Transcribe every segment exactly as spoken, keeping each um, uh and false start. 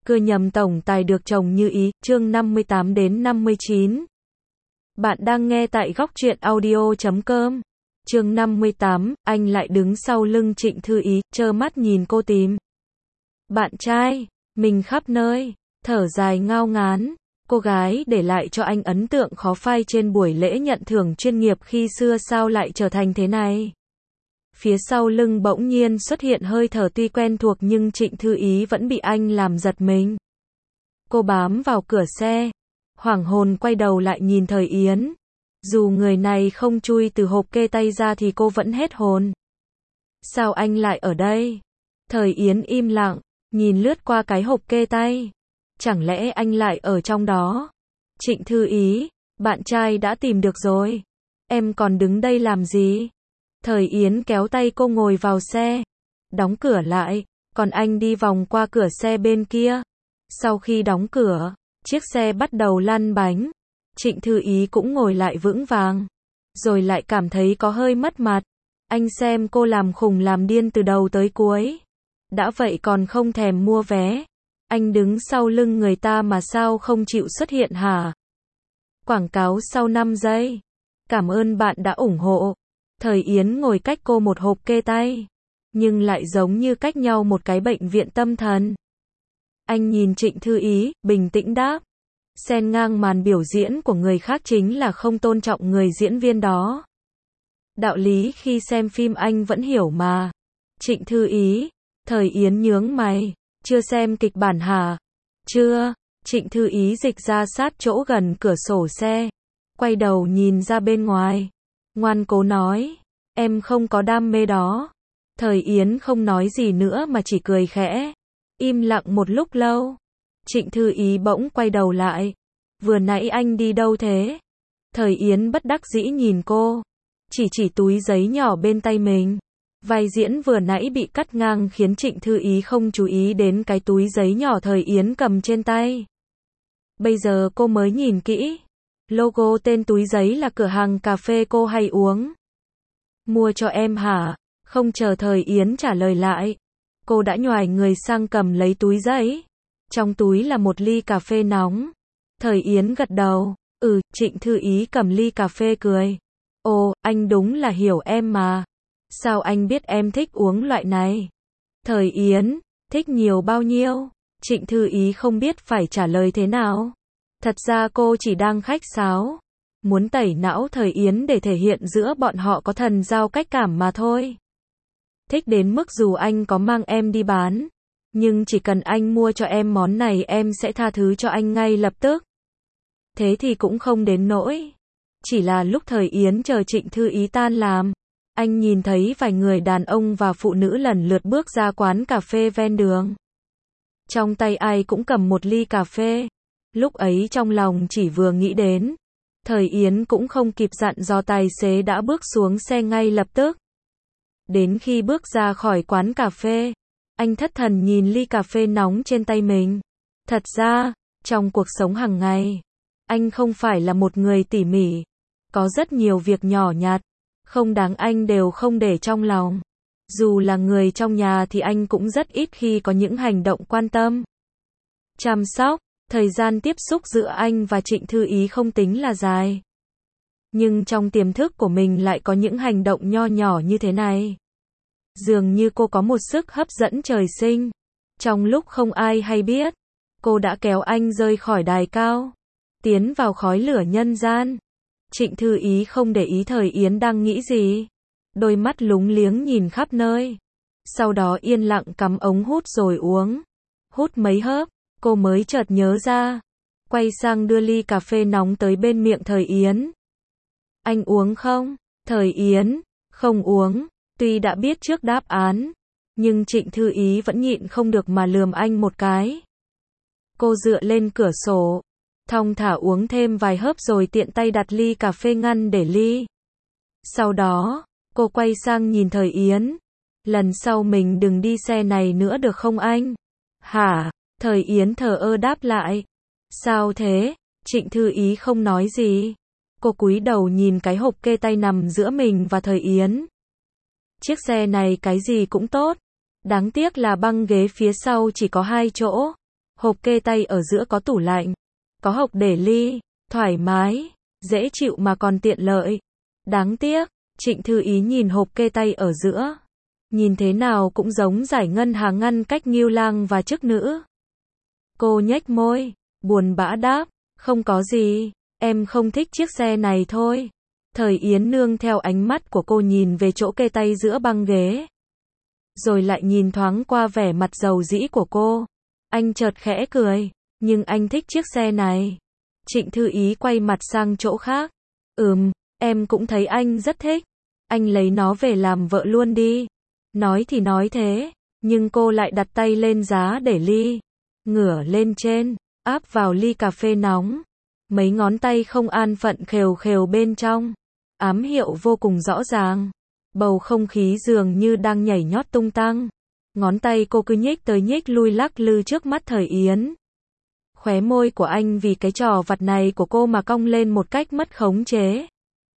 Cưa nhầm tổng tài được chồng như ý, chương năm mươi tám đến năm mươi chín. Bạn đang nghe tại góc truyện audio chấm com. Chương năm mươi tám, anh lại đứng sau lưng Trịnh Thư Ý, trơ mắt nhìn cô tìm bạn trai mình khắp nơi, thở dài ngao ngán. Cô gái để lại cho anh ấn tượng khó phai trên buổi lễ nhận thưởng chuyên nghiệp khi xưa sao lại trở thành thế này. Phía sau lưng bỗng nhiên xuất hiện hơi thở tuy quen thuộc nhưng Trịnh Thư Ý vẫn bị anh làm giật mình. Cô bám vào cửa xe, hoảng hồn quay đầu lại nhìn Thời Yến. Dù người này không chui từ hộp kê tay ra thì cô vẫn hết hồn. Sao anh lại ở đây? Thời Yến im lặng, nhìn lướt qua cái hộp kê tay. Chẳng lẽ anh lại ở trong đó? Trịnh Thư Ý, bạn trai đã tìm được rồi. Em còn đứng đây làm gì? Thời Yến kéo tay cô ngồi vào xe, đóng cửa lại, còn anh đi vòng qua cửa xe bên kia. Sau khi đóng cửa, chiếc xe bắt đầu lăn bánh. Trịnh Thư Ý cũng ngồi lại vững vàng, rồi lại cảm thấy có hơi mất mặt. Anh xem cô làm khùng làm điên từ đầu tới cuối. Đã vậy còn không thèm mua vé. Anh đứng sau lưng người ta mà sao không chịu xuất hiện hả? Quảng cáo sau năm giây. Cảm ơn bạn đã ủng hộ. Thời Yến ngồi cách cô một hộp kê tay, nhưng lại giống như cách nhau một cái bệnh viện tâm thần. Anh nhìn Trịnh Thư Ý, bình tĩnh đáp. Xen ngang màn biểu diễn của người khác chính là không tôn trọng người diễn viên đó. Đạo lý khi xem phim anh vẫn hiểu mà. Trịnh Thư Ý, Thời Yến nhướng mày. Chưa xem kịch bản hả? Chưa. Trịnh Thư Ý dịch ra sát chỗ gần cửa sổ xe, quay đầu nhìn ra bên ngoài. Ngoan cố nói, em không có đam mê đó. Thời Yến không nói gì nữa mà chỉ cười khẽ. Im lặng một lúc lâu. Trịnh Thư Ý bỗng quay đầu lại. Vừa nãy anh đi đâu thế? Thời Yến bất đắc dĩ nhìn cô, chỉ chỉ túi giấy nhỏ bên tay mình. Vai diễn vừa nãy bị cắt ngang khiến Trịnh Thư Ý không chú ý đến cái túi giấy nhỏ Thời Yến cầm trên tay. Bây giờ cô mới nhìn kỹ. Logo tên túi giấy là cửa hàng cà phê cô hay uống. Mua cho em hả? Không chờ Thời Yến trả lời lại, cô đã nhoài người sang cầm lấy túi giấy. Trong túi là một ly cà phê nóng. Thời Yến gật đầu. Ừ, Trịnh Thư Ý cầm ly cà phê cười. Ồ, anh đúng là hiểu em mà. Sao anh biết em thích uống loại này? Thời Yến, thích nhiều bao nhiêu? Trịnh Thư Ý không biết phải trả lời thế nào. Thật ra cô chỉ đang khách sáo, muốn tẩy não Thời Yến để thể hiện giữa bọn họ có thần giao cách cảm mà thôi. Thích đến mức dù anh có mang em đi bán, nhưng chỉ cần anh mua cho em món này em sẽ tha thứ cho anh ngay lập tức. Thế thì cũng không đến nỗi. Chỉ là lúc Thời Yến chờ Trịnh Thư Ý tan làm, anh nhìn thấy vài người đàn ông và phụ nữ lần lượt bước ra quán cà phê ven đường. Trong tay ai cũng cầm một ly cà phê. Lúc ấy trong lòng chỉ vừa nghĩ đến, Thời Yến cũng không kịp dặn dò tài xế đã bước xuống xe ngay lập tức. Đến khi bước ra khỏi quán cà phê, anh thất thần nhìn ly cà phê nóng trên tay mình. Thật ra, trong cuộc sống hàng ngày, anh không phải là một người tỉ mỉ. Có rất nhiều việc nhỏ nhặt, không đáng anh đều không để trong lòng. Dù là người trong nhà thì anh cũng rất ít khi có những hành động quan tâm, chăm sóc. Thời gian tiếp xúc giữa anh và Trịnh Thư Ý không tính là dài, nhưng trong tiềm thức của mình lại có những hành động nho nhỏ như thế này. Dường như cô có một sức hấp dẫn trời sinh. Trong lúc không ai hay biết, cô đã kéo anh rơi khỏi đài cao, tiến vào khói lửa nhân gian. Trịnh Thư Ý không để ý Thời Yến đang nghĩ gì, đôi mắt lúng liếng nhìn khắp nơi. Sau đó yên lặng cắm ống hút rồi uống. Hút mấy hớp, cô mới chợt nhớ ra, quay sang đưa ly cà phê nóng tới bên miệng Thời Yến. Anh uống không? Thời Yến, không uống. Tuy đã biết trước đáp án, nhưng Trịnh Thư Ý vẫn nhịn không được mà lườm anh một cái. Cô dựa lên cửa sổ, thong thả uống thêm vài hớp rồi tiện tay đặt ly cà phê ngăn để ly. Sau đó, cô quay sang nhìn Thời Yến. Lần sau mình đừng đi xe này nữa được không anh? Hả? Thời Yến thờ ơ đáp lại. Sao thế? Trịnh Thư Ý không nói gì. Cô cúi đầu nhìn cái hộp kê tay nằm giữa mình và Thời Yến. Chiếc xe này cái gì cũng tốt. Đáng tiếc là băng ghế phía sau chỉ có hai chỗ. Hộp kê tay ở giữa có tủ lạnh, có hộc để ly, thoải mái, dễ chịu mà còn tiện lợi. Đáng tiếc, Trịnh Thư Ý nhìn hộp kê tay ở giữa, nhìn thế nào cũng giống giải ngân hàng ngăn cách Ngưu Lang và chức nữ. Cô nhếch môi, buồn bã đáp, không có gì, em không thích chiếc xe này thôi. Thời Yến nương theo ánh mắt của cô nhìn về chỗ kê tay giữa băng ghế, rồi lại nhìn thoáng qua vẻ mặt dầu dĩ của cô. Anh chợt khẽ cười, nhưng anh thích chiếc xe này. Trịnh Thư Ý quay mặt sang chỗ khác. Ừm, em cũng thấy anh rất thích. Anh lấy nó về làm vợ luôn đi. Nói thì nói thế, nhưng cô lại đặt tay lên giá để ly, ngửa lên trên, áp vào ly cà phê nóng. Mấy ngón tay không an phận khều khều bên trong, ám hiệu vô cùng rõ ràng. Bầu không khí dường như đang nhảy nhót tung tăng. Ngón tay cô cứ nhích tới nhích lui lắc lư trước mắt Thời Yến. Khóe môi của anh vì cái trò vặt này của cô mà cong lên một cách mất khống chế.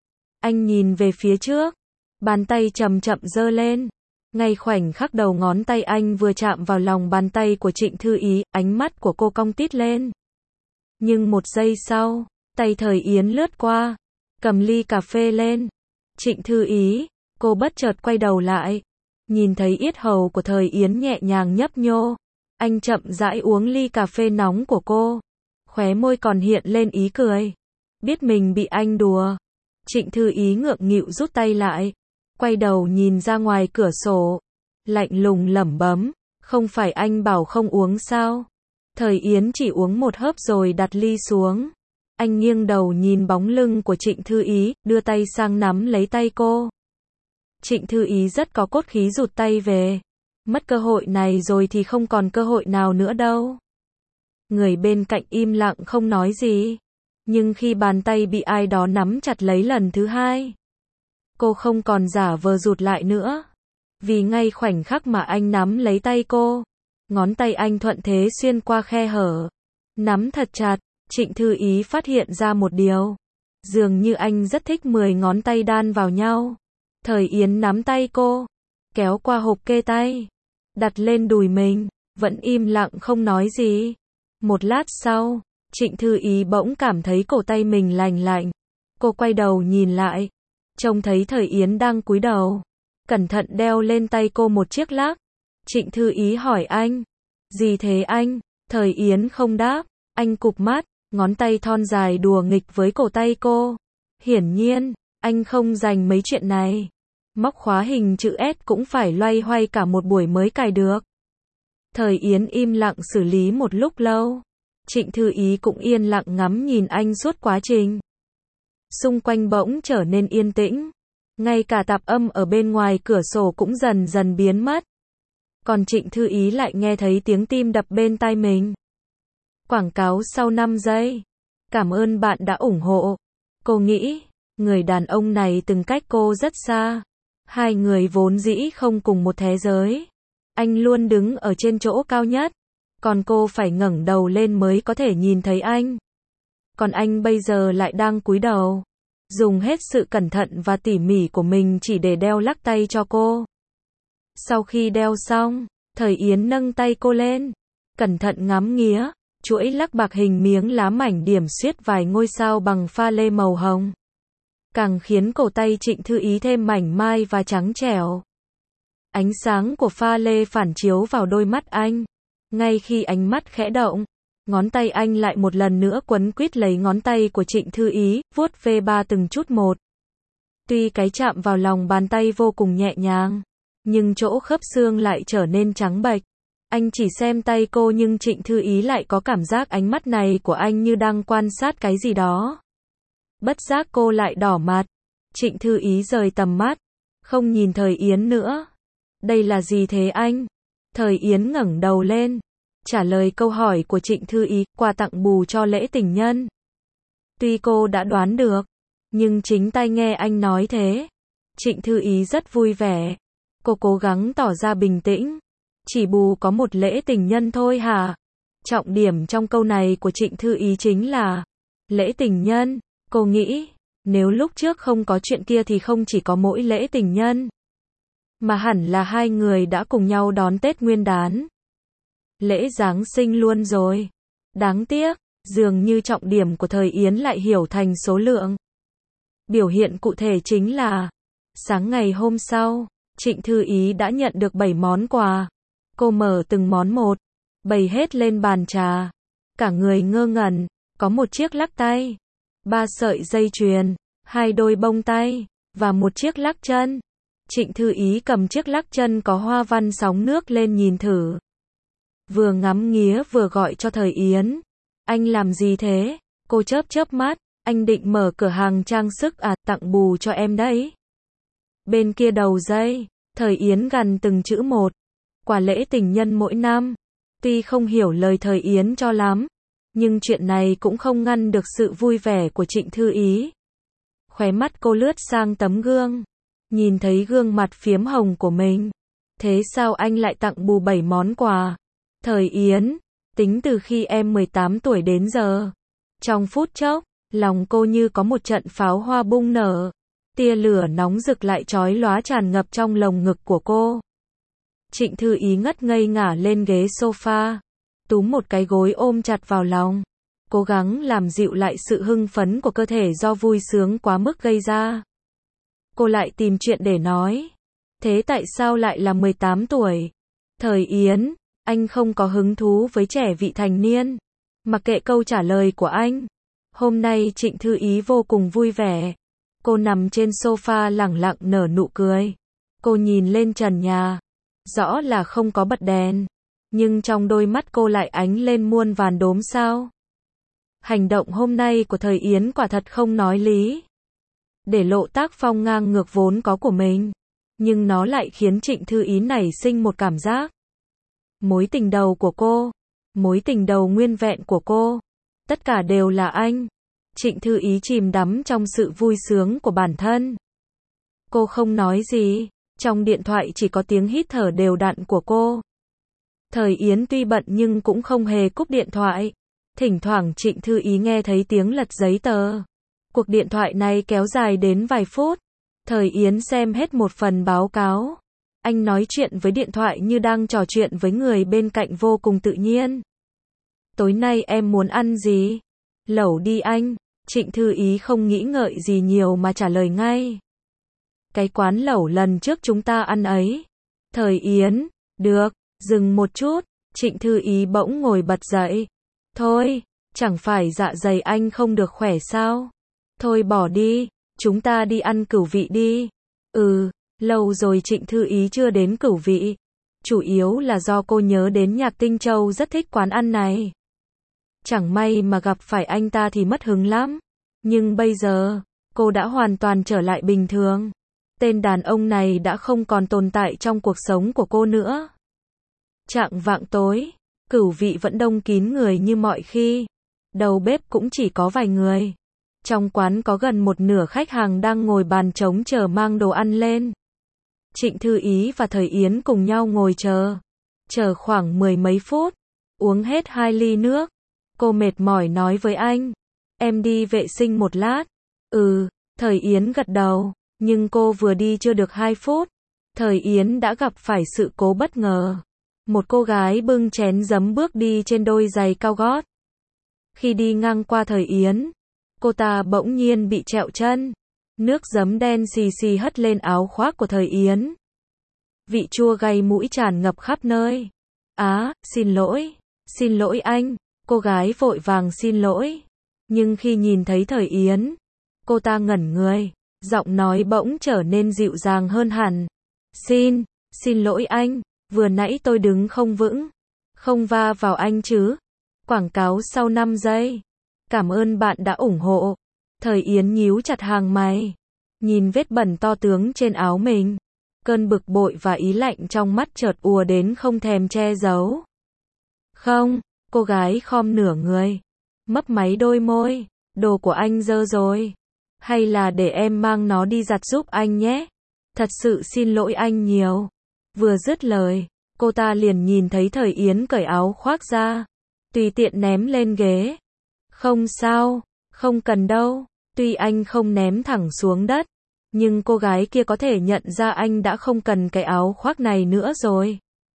Anh nhìn về phía trước, bàn tay chậm chậm giơ lên. Ngay khoảnh khắc đầu ngón tay anh vừa chạm vào lòng bàn tay của Trịnh Thư Ý, ánh mắt của cô cong tít lên. Nhưng một giây sau, tay Thời Yến lướt qua, cầm ly cà phê lên. Trịnh Thư Ý, cô bất chợt quay đầu lại, nhìn thấy yết hầu của Thời Yến nhẹ nhàng nhấp nhô. Anh chậm rãi uống ly cà phê nóng của cô, khóe môi còn hiện lên ý cười. Biết mình bị anh đùa, Trịnh Thư Ý ngượng nghịu rút tay lại, quay đầu nhìn ra ngoài cửa sổ, lạnh lùng lẩm bẩm, không phải anh bảo không uống sao? Thời Yến chỉ uống một hớp rồi đặt ly xuống. Anh nghiêng đầu nhìn bóng lưng của Trịnh Thư Ý, đưa tay sang nắm lấy tay cô. Trịnh Thư Ý rất có cốt khí rụt tay về. Mất cơ hội này rồi thì không còn cơ hội nào nữa đâu. Người bên cạnh im lặng không nói gì. Nhưng khi bàn tay bị ai đó nắm chặt lấy lần thứ hai, cô không còn giả vờ rụt lại nữa. Vì ngay khoảnh khắc mà anh nắm lấy tay cô, ngón tay anh thuận thế xuyên qua khe hở, nắm thật chặt. Trịnh Thư Ý phát hiện ra một điều. Dường như anh rất thích mười ngón tay đan vào nhau. Thời Yến nắm tay cô, kéo qua hộp kê tay, đặt lên đùi mình, vẫn im lặng không nói gì. Một lát sau, Trịnh Thư Ý bỗng cảm thấy cổ tay mình lành lạnh. Cô quay đầu nhìn lại, trông thấy Thời Yến đang cúi đầu, cẩn thận đeo lên tay cô một chiếc lắc. Trịnh Thư Ý hỏi anh, gì thế anh? Thời Yến không đáp, anh cụp mắt, ngón tay thon dài đùa nghịch với cổ tay cô. Hiển nhiên, anh không dành mấy chuyện này. Móc khóa hình chữ S cũng phải loay hoay cả một buổi mới cài được. Thời Yến im lặng xử lý một lúc lâu. Trịnh Thư Ý cũng yên lặng ngắm nhìn anh suốt quá trình. Xung quanh bỗng trở nên yên tĩnh. Ngay cả tạp âm ở bên ngoài cửa sổ cũng dần dần biến mất. Còn Trịnh Thư Ý lại nghe thấy tiếng tim đập bên tai mình. Quảng cáo sau năm giây. Cảm ơn bạn đã ủng hộ. Cô nghĩ, người đàn ông này từng cách cô rất xa. Hai người vốn dĩ không cùng một thế giới. Anh luôn đứng ở trên chỗ cao nhất, còn cô phải ngẩng đầu lên mới có thể nhìn thấy anh. Còn anh bây giờ lại đang cúi đầu, dùng hết sự cẩn thận và tỉ mỉ của mình chỉ để đeo lắc tay cho cô. Sau khi đeo xong, Thời Yến nâng tay cô lên, cẩn thận ngắm nghía, chuỗi lắc bạc hình miếng lá mảnh điểm xuyết vài ngôi sao bằng pha lê màu hồng. Càng khiến cổ tay Trịnh Thư Ý thêm mảnh mai và trắng trẻo. Ánh sáng của pha lê phản chiếu vào đôi mắt anh. Ngay khi ánh mắt khẽ động, ngón tay anh lại một lần nữa quấn quýt lấy ngón tay của Trịnh Thư Ý, vuốt ve ba từng chút một. Tuy cái chạm vào lòng bàn tay vô cùng nhẹ nhàng, nhưng chỗ khớp xương lại trở nên trắng bệch. Anh chỉ xem tay cô nhưng Trịnh Thư Ý lại có cảm giác ánh mắt này của anh như đang quan sát cái gì đó. Bất giác cô lại đỏ mặt. Trịnh Thư Ý rời tầm mắt, không nhìn Thời Yến nữa. Đây là gì thế anh? Thời Yến ngẩng đầu lên, trả lời câu hỏi của Trịnh Thư Ý, quà tặng bù cho lễ tình nhân. Tuy cô đã đoán được, nhưng chính tai nghe anh nói thế. Trịnh Thư Ý rất vui vẻ. Cô cố gắng tỏ ra bình tĩnh. Chỉ bù có một lễ tình nhân thôi hả? Trọng điểm trong câu này của Trịnh Thư Ý chính là lễ tình nhân. Cô nghĩ, nếu lúc trước không có chuyện kia thì không chỉ có mỗi lễ tình nhân, mà hẳn là hai người đã cùng nhau đón Tết Nguyên đán. Lễ Giáng sinh luôn rồi. Đáng tiếc, dường như trọng điểm của thời Yến lại hiểu thành số lượng. Biểu hiện cụ thể chính là, sáng ngày hôm sau, Trịnh Thư Ý đã nhận được bảy món quà. Cô mở từng món một, bày hết lên bàn trà. Cả người ngơ ngẩn, có một chiếc lắc tay, ba sợi dây chuyền, hai đôi bông tay, và một chiếc lắc chân. Trịnh Thư Ý cầm chiếc lắc chân có hoa văn sóng nước lên nhìn thử. Vừa ngắm nghía vừa gọi cho thời Yến. Anh làm gì thế? Cô chớp chớp mắt. Anh định mở cửa hàng trang sức à, tặng bù cho em đấy. Bên kia đầu dây, thời Yến gằn từng chữ một. Quà lễ tình nhân mỗi năm. Tuy không hiểu lời thời Yến cho lắm, nhưng chuyện này cũng không ngăn được sự vui vẻ của Trịnh Thư Ý. Khóe mắt cô lướt sang tấm gương, nhìn thấy gương mặt phiếm hồng của mình. Thế sao anh lại tặng bù bảy món quà? Thời Yến, tính từ khi em mười tám tuổi đến giờ. Trong phút chốc, lòng cô như có một trận pháo hoa bung nở. Tia lửa nóng rực lại chói lóa tràn ngập trong lồng ngực của cô. Trịnh Thư Ý ngất ngây ngả lên ghế sofa, túm một cái gối ôm chặt vào lòng, cố gắng làm dịu lại sự hưng phấn của cơ thể do vui sướng quá mức gây ra. Cô lại tìm chuyện để nói. Thế tại sao lại là mười tám tuổi? Thời Yến, anh không có hứng thú với trẻ vị thành niên. Mặc kệ câu trả lời của anh. Hôm nay Trịnh Thư Ý vô cùng vui vẻ. Cô nằm trên sofa lẳng lặng nở nụ cười. Cô nhìn lên trần nhà. Rõ là không có bật đèn, nhưng trong đôi mắt cô lại ánh lên muôn vàn đốm sao. Hành động hôm nay của thời Yến quả thật không nói lý. Để lộ tác phong ngang ngược vốn có của mình, nhưng nó lại khiến Trịnh Thư Ý nảy sinh một cảm giác. Mối tình đầu của cô, mối tình đầu nguyên vẹn của cô, tất cả đều là anh. Trịnh Thư Ý chìm đắm trong sự vui sướng của bản thân. Cô không nói gì. Trong điện thoại chỉ có tiếng hít thở đều đặn của cô. Thời Yến tuy bận nhưng cũng không hề cúp điện thoại. Thỉnh thoảng Trịnh Thư Ý nghe thấy tiếng lật giấy tờ. Cuộc điện thoại này kéo dài đến vài phút. Thời Yến xem hết một phần báo cáo. Anh nói chuyện với điện thoại như đang trò chuyện với người bên cạnh vô cùng tự nhiên. Tối nay em muốn ăn gì? Lẩu đi anh. Trịnh Thư Ý không nghĩ ngợi gì nhiều mà trả lời ngay. Cái quán lẩu lần trước chúng ta ăn ấy. Thời Yến, được, dừng một chút, Trịnh Thư Ý bỗng ngồi bật dậy. Thôi, chẳng phải dạ dày anh không được khỏe sao? Thôi bỏ đi, chúng ta đi ăn Cửu Vị đi. Ừ, lâu rồi Trịnh Thư Ý chưa đến Cửu Vị. Chủ yếu là do cô nhớ đến Nhạc Tinh Châu rất thích quán ăn này. Chẳng may mà gặp phải anh ta thì mất hứng lắm. Nhưng bây giờ, cô đã hoàn toàn trở lại bình thường. Tên đàn ông này đã không còn tồn tại trong cuộc sống của cô nữa. Chạng vạng tối, Cửu Vị vẫn đông kín người như mọi khi. Đầu bếp cũng chỉ có vài người. Trong quán có gần một nửa khách hàng đang ngồi bàn trống chờ mang đồ ăn lên. Trịnh Thư Ý và Thời Yến cùng nhau ngồi chờ. Chờ khoảng mười mấy phút. Uống hết hai ly nước. Cô mệt mỏi nói với anh. Em đi vệ sinh một lát. Ừ, Thời Yến gật đầu. Nhưng cô vừa đi chưa được hai phút. Thời Yến đã gặp phải sự cố bất ngờ. Một cô gái bưng chén giấm bước đi trên đôi giày cao gót. Khi đi ngang qua Thời Yến, cô ta bỗng nhiên bị trẹo chân. Nước giấm đen xì xì hất lên áo khoác của Thời Yến. Vị chua gây mũi tràn ngập khắp nơi. Á, xin lỗi, xin lỗi anh. Cô gái vội vàng xin lỗi. Nhưng khi nhìn thấy Thời Yến, cô ta ngẩn người. Giọng nói bỗng trở nên dịu dàng hơn hẳn. Xin, xin lỗi anh, vừa nãy tôi đứng không vững. Không va vào anh chứ. Quảng cáo sau năm giây. Cảm ơn bạn đã ủng hộ. Thời Yến nhíu chặt hàng mày. Nhìn vết bẩn to tướng trên áo mình. Cơn bực bội và ý lạnh trong mắt chợt ùa đến không thèm che giấu. Không, cô gái khom nửa người. Mấp máy đôi môi. Đồ của anh dơ rồi. Hay là để em mang nó đi giặt giúp anh nhé. Thật sự xin lỗi anh nhiều. Vừa dứt lời, cô ta liền nhìn thấy Thời Yến cởi áo khoác ra. Tùy tiện ném lên ghế. Không sao, không cần đâu. Tuy anh không ném thẳng xuống đất, nhưng cô gái kia có thể nhận ra anh đã không cần cái áo khoác này nữa rồi.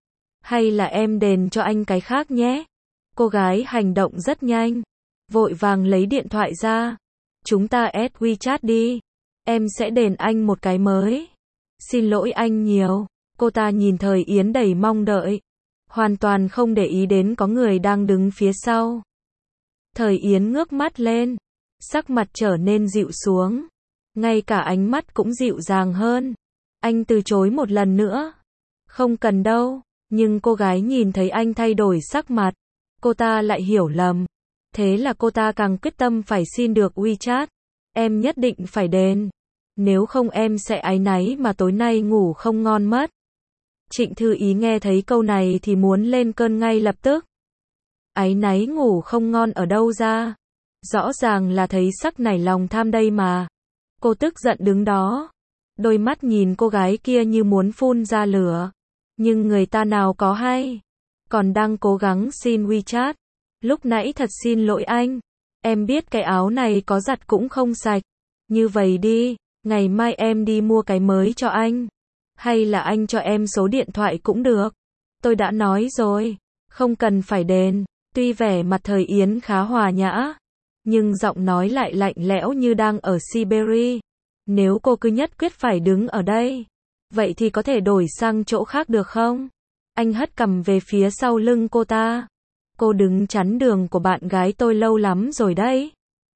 Hay là em đền cho anh cái khác nhé. Cô gái hành động rất nhanh. Vội vàng lấy điện thoại ra. Chúng ta add WeChat đi. Em sẽ đền anh một cái mới. Xin lỗi anh nhiều. Cô ta nhìn Thời Yến đầy mong đợi. Hoàn toàn không để ý đến có người đang đứng phía sau. Thời Yến ngước mắt lên. Sắc mặt trở nên dịu xuống. Ngay cả ánh mắt cũng dịu dàng hơn. Anh từ chối một lần nữa. Không cần đâu. Nhưng cô gái nhìn thấy anh thay đổi sắc mặt. Cô ta lại hiểu lầm. Thế là cô ta càng quyết tâm phải xin được WeChat. Em nhất định phải đền. Nếu không em sẽ áy náy mà tối nay ngủ không ngon mất. Trịnh Thư Ý nghe thấy câu này thì muốn lên cơn ngay lập tức. Áy náy ngủ không ngon ở đâu ra? Rõ ràng là thấy sắc nảy lòng tham đây mà. Cô tức giận đứng đó. Đôi mắt nhìn cô gái kia như muốn phun ra lửa. Nhưng người ta nào có hay. Còn đang cố gắng xin WeChat. Lúc nãy thật xin lỗi anh. Em biết cái áo này có giặt cũng không sạch. Như vậy đi, ngày mai em đi mua cái mới cho anh. Hay là anh cho em số điện thoại cũng được. Tôi đã nói rồi, không cần phải đền. Tuy vẻ mặt Thời Yến khá hòa nhã, nhưng giọng nói lại lạnh lẽo như đang ở Siberia. Nếu cô cứ nhất quyết phải đứng ở đây, vậy thì có thể đổi sang chỗ khác được không? Anh hất cằm về phía sau lưng cô ta. Cô đứng chắn đường của bạn gái tôi lâu lắm rồi đấy.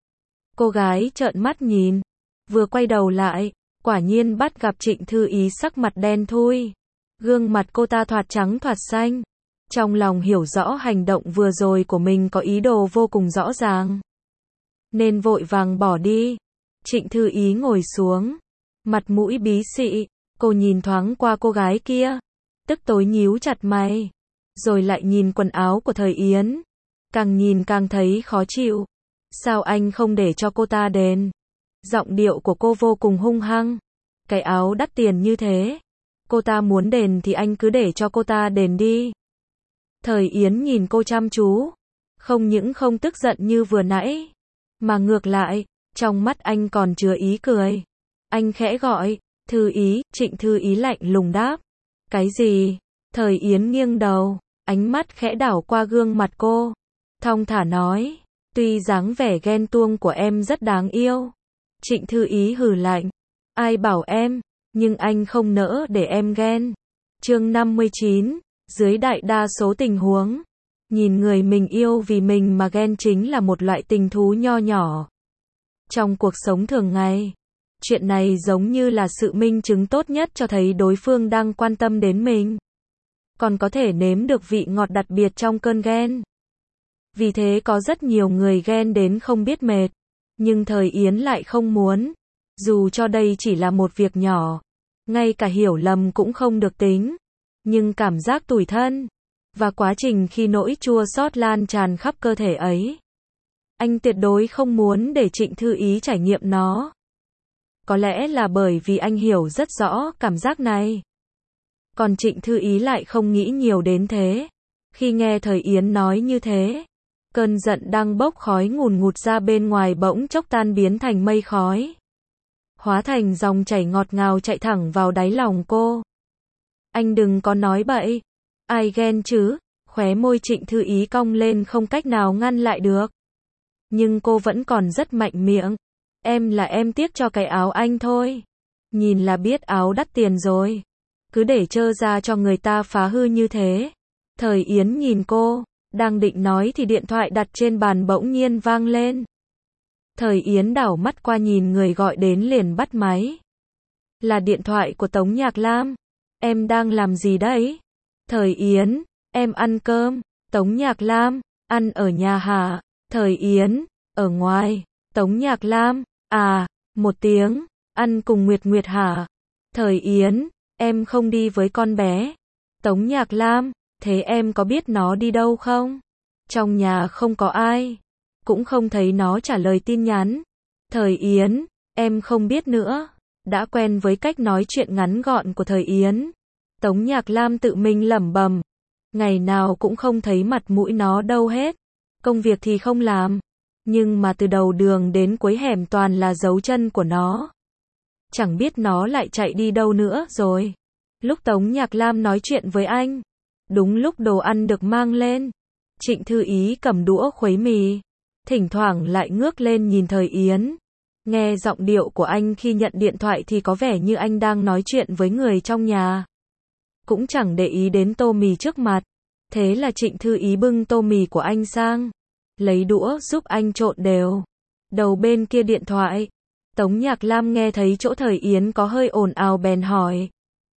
Cô gái trợn mắt nhìn, vừa quay đầu lại, quả nhiên bắt gặp Trịnh Thư Ý sắc mặt đen thui. Gương mặt cô ta thoạt trắng thoạt xanh. Trong lòng hiểu rõ hành động vừa rồi của mình có ý đồ vô cùng rõ ràng. Nên vội vàng bỏ đi. Trịnh Thư Ý ngồi xuống. Mặt mũi bí xị. Cô nhìn thoáng qua cô gái kia. Tức tối nhíu chặt mày. Rồi lại nhìn quần áo của Thời Yến. Càng nhìn càng thấy khó chịu. Sao anh không để cho cô ta đền? Giọng điệu của cô vô cùng hung hăng. Cái áo đắt tiền như thế. Cô ta muốn đền thì anh cứ để cho cô ta đền đi. Thời Yến nhìn cô chăm chú. Không những không tức giận như vừa nãy. Mà ngược lại, trong mắt anh còn chứa ý cười. Anh khẽ gọi, Thư Ý, Trịnh Thư Ý lạnh lùng đáp. Cái gì? Thời Yến nghiêng đầu, ánh mắt khẽ đảo qua gương mặt cô. Thong thả nói, tuy dáng vẻ ghen tuông của em rất đáng yêu. Trịnh Thư Ý hừ lạnh. Ai bảo em, nhưng anh không nỡ để em ghen. Chương năm mươi chín, dưới đại đa số tình huống, nhìn người mình yêu vì mình mà ghen chính là một loại tình thú nho nhỏ. Trong cuộc sống thường ngày, chuyện này giống như là sự minh chứng tốt nhất cho thấy đối phương đang quan tâm đến mình. Còn có thể nếm được vị ngọt đặc biệt trong cơn ghen. Vì thế có rất nhiều người ghen đến không biết mệt. Nhưng Thời Yến lại không muốn. Dù cho đây chỉ là một việc nhỏ. Ngay cả hiểu lầm cũng không được tính. Nhưng cảm giác tủi thân. Và quá trình khi nỗi chua xót lan tràn khắp cơ thể ấy. Anh tuyệt đối không muốn để Trịnh Thư Ý trải nghiệm nó. Có lẽ là bởi vì anh hiểu rất rõ cảm giác này. Còn Trịnh Thư Ý lại không nghĩ nhiều đến thế. Khi nghe Thời Yến nói như thế, cơn giận đang bốc khói ngùn ngụt ra bên ngoài bỗng chốc tan biến thành mây khói. Hóa thành dòng chảy ngọt ngào chạy thẳng vào đáy lòng cô. Anh đừng có nói bậy. Ai ghen chứ? Khóe môi Trịnh Thư Ý cong lên không cách nào ngăn lại được. Nhưng cô vẫn còn rất mạnh miệng. Em là em tiếc cho cái áo anh thôi. Nhìn là biết áo đắt tiền rồi. Cứ để trơ ra cho người ta phá hư như thế. Thời Yến nhìn cô, đang định nói thì điện thoại đặt trên bàn bỗng nhiên vang lên. Thời Yến đảo mắt qua nhìn người gọi đến liền bắt máy. Là điện thoại của Tống Nhạc Lam. Em đang làm gì đấy? Thời Yến, em ăn cơm. Tống Nhạc Lam, ăn ở nhà hả? Thời Yến, ở ngoài. Tống Nhạc Lam, à, một tiếng, ăn cùng Nguyệt Nguyệt hả? Thời Yến, em không đi với con bé. Tống Nhạc Lam, thế em có biết nó đi đâu không? Trong nhà không có ai. Cũng không thấy nó trả lời tin nhắn. Thời Yến, em không biết nữa. Đã quen với cách nói chuyện ngắn gọn của Thời Yến. Tống Nhạc Lam tự mình lẩm bẩm. Ngày nào cũng không thấy mặt mũi nó đâu hết. Công việc thì không làm. Nhưng mà từ đầu đường đến cuối hẻm toàn là dấu chân của nó. Chẳng biết nó lại chạy đi đâu nữa rồi. Lúc Tống Nhạc Lam nói chuyện với anh, Đúng lúc đồ ăn được mang lên, Trịnh Thư Ý cầm đũa khuấy mì, thỉnh thoảng lại ngước lên nhìn Thời Yến. Nghe giọng điệu của anh khi nhận điện thoại thì có vẻ như anh đang nói chuyện với người trong nhà. Cũng chẳng để ý đến tô mì trước mặt. Thế là Trịnh Thư Ý bưng tô mì của anh sang, lấy đũa giúp anh trộn đều. Đầu bên kia điện thoại, Tống Nhạc Lam nghe thấy chỗ Thời Yến có hơi ồn ào bèn hỏi.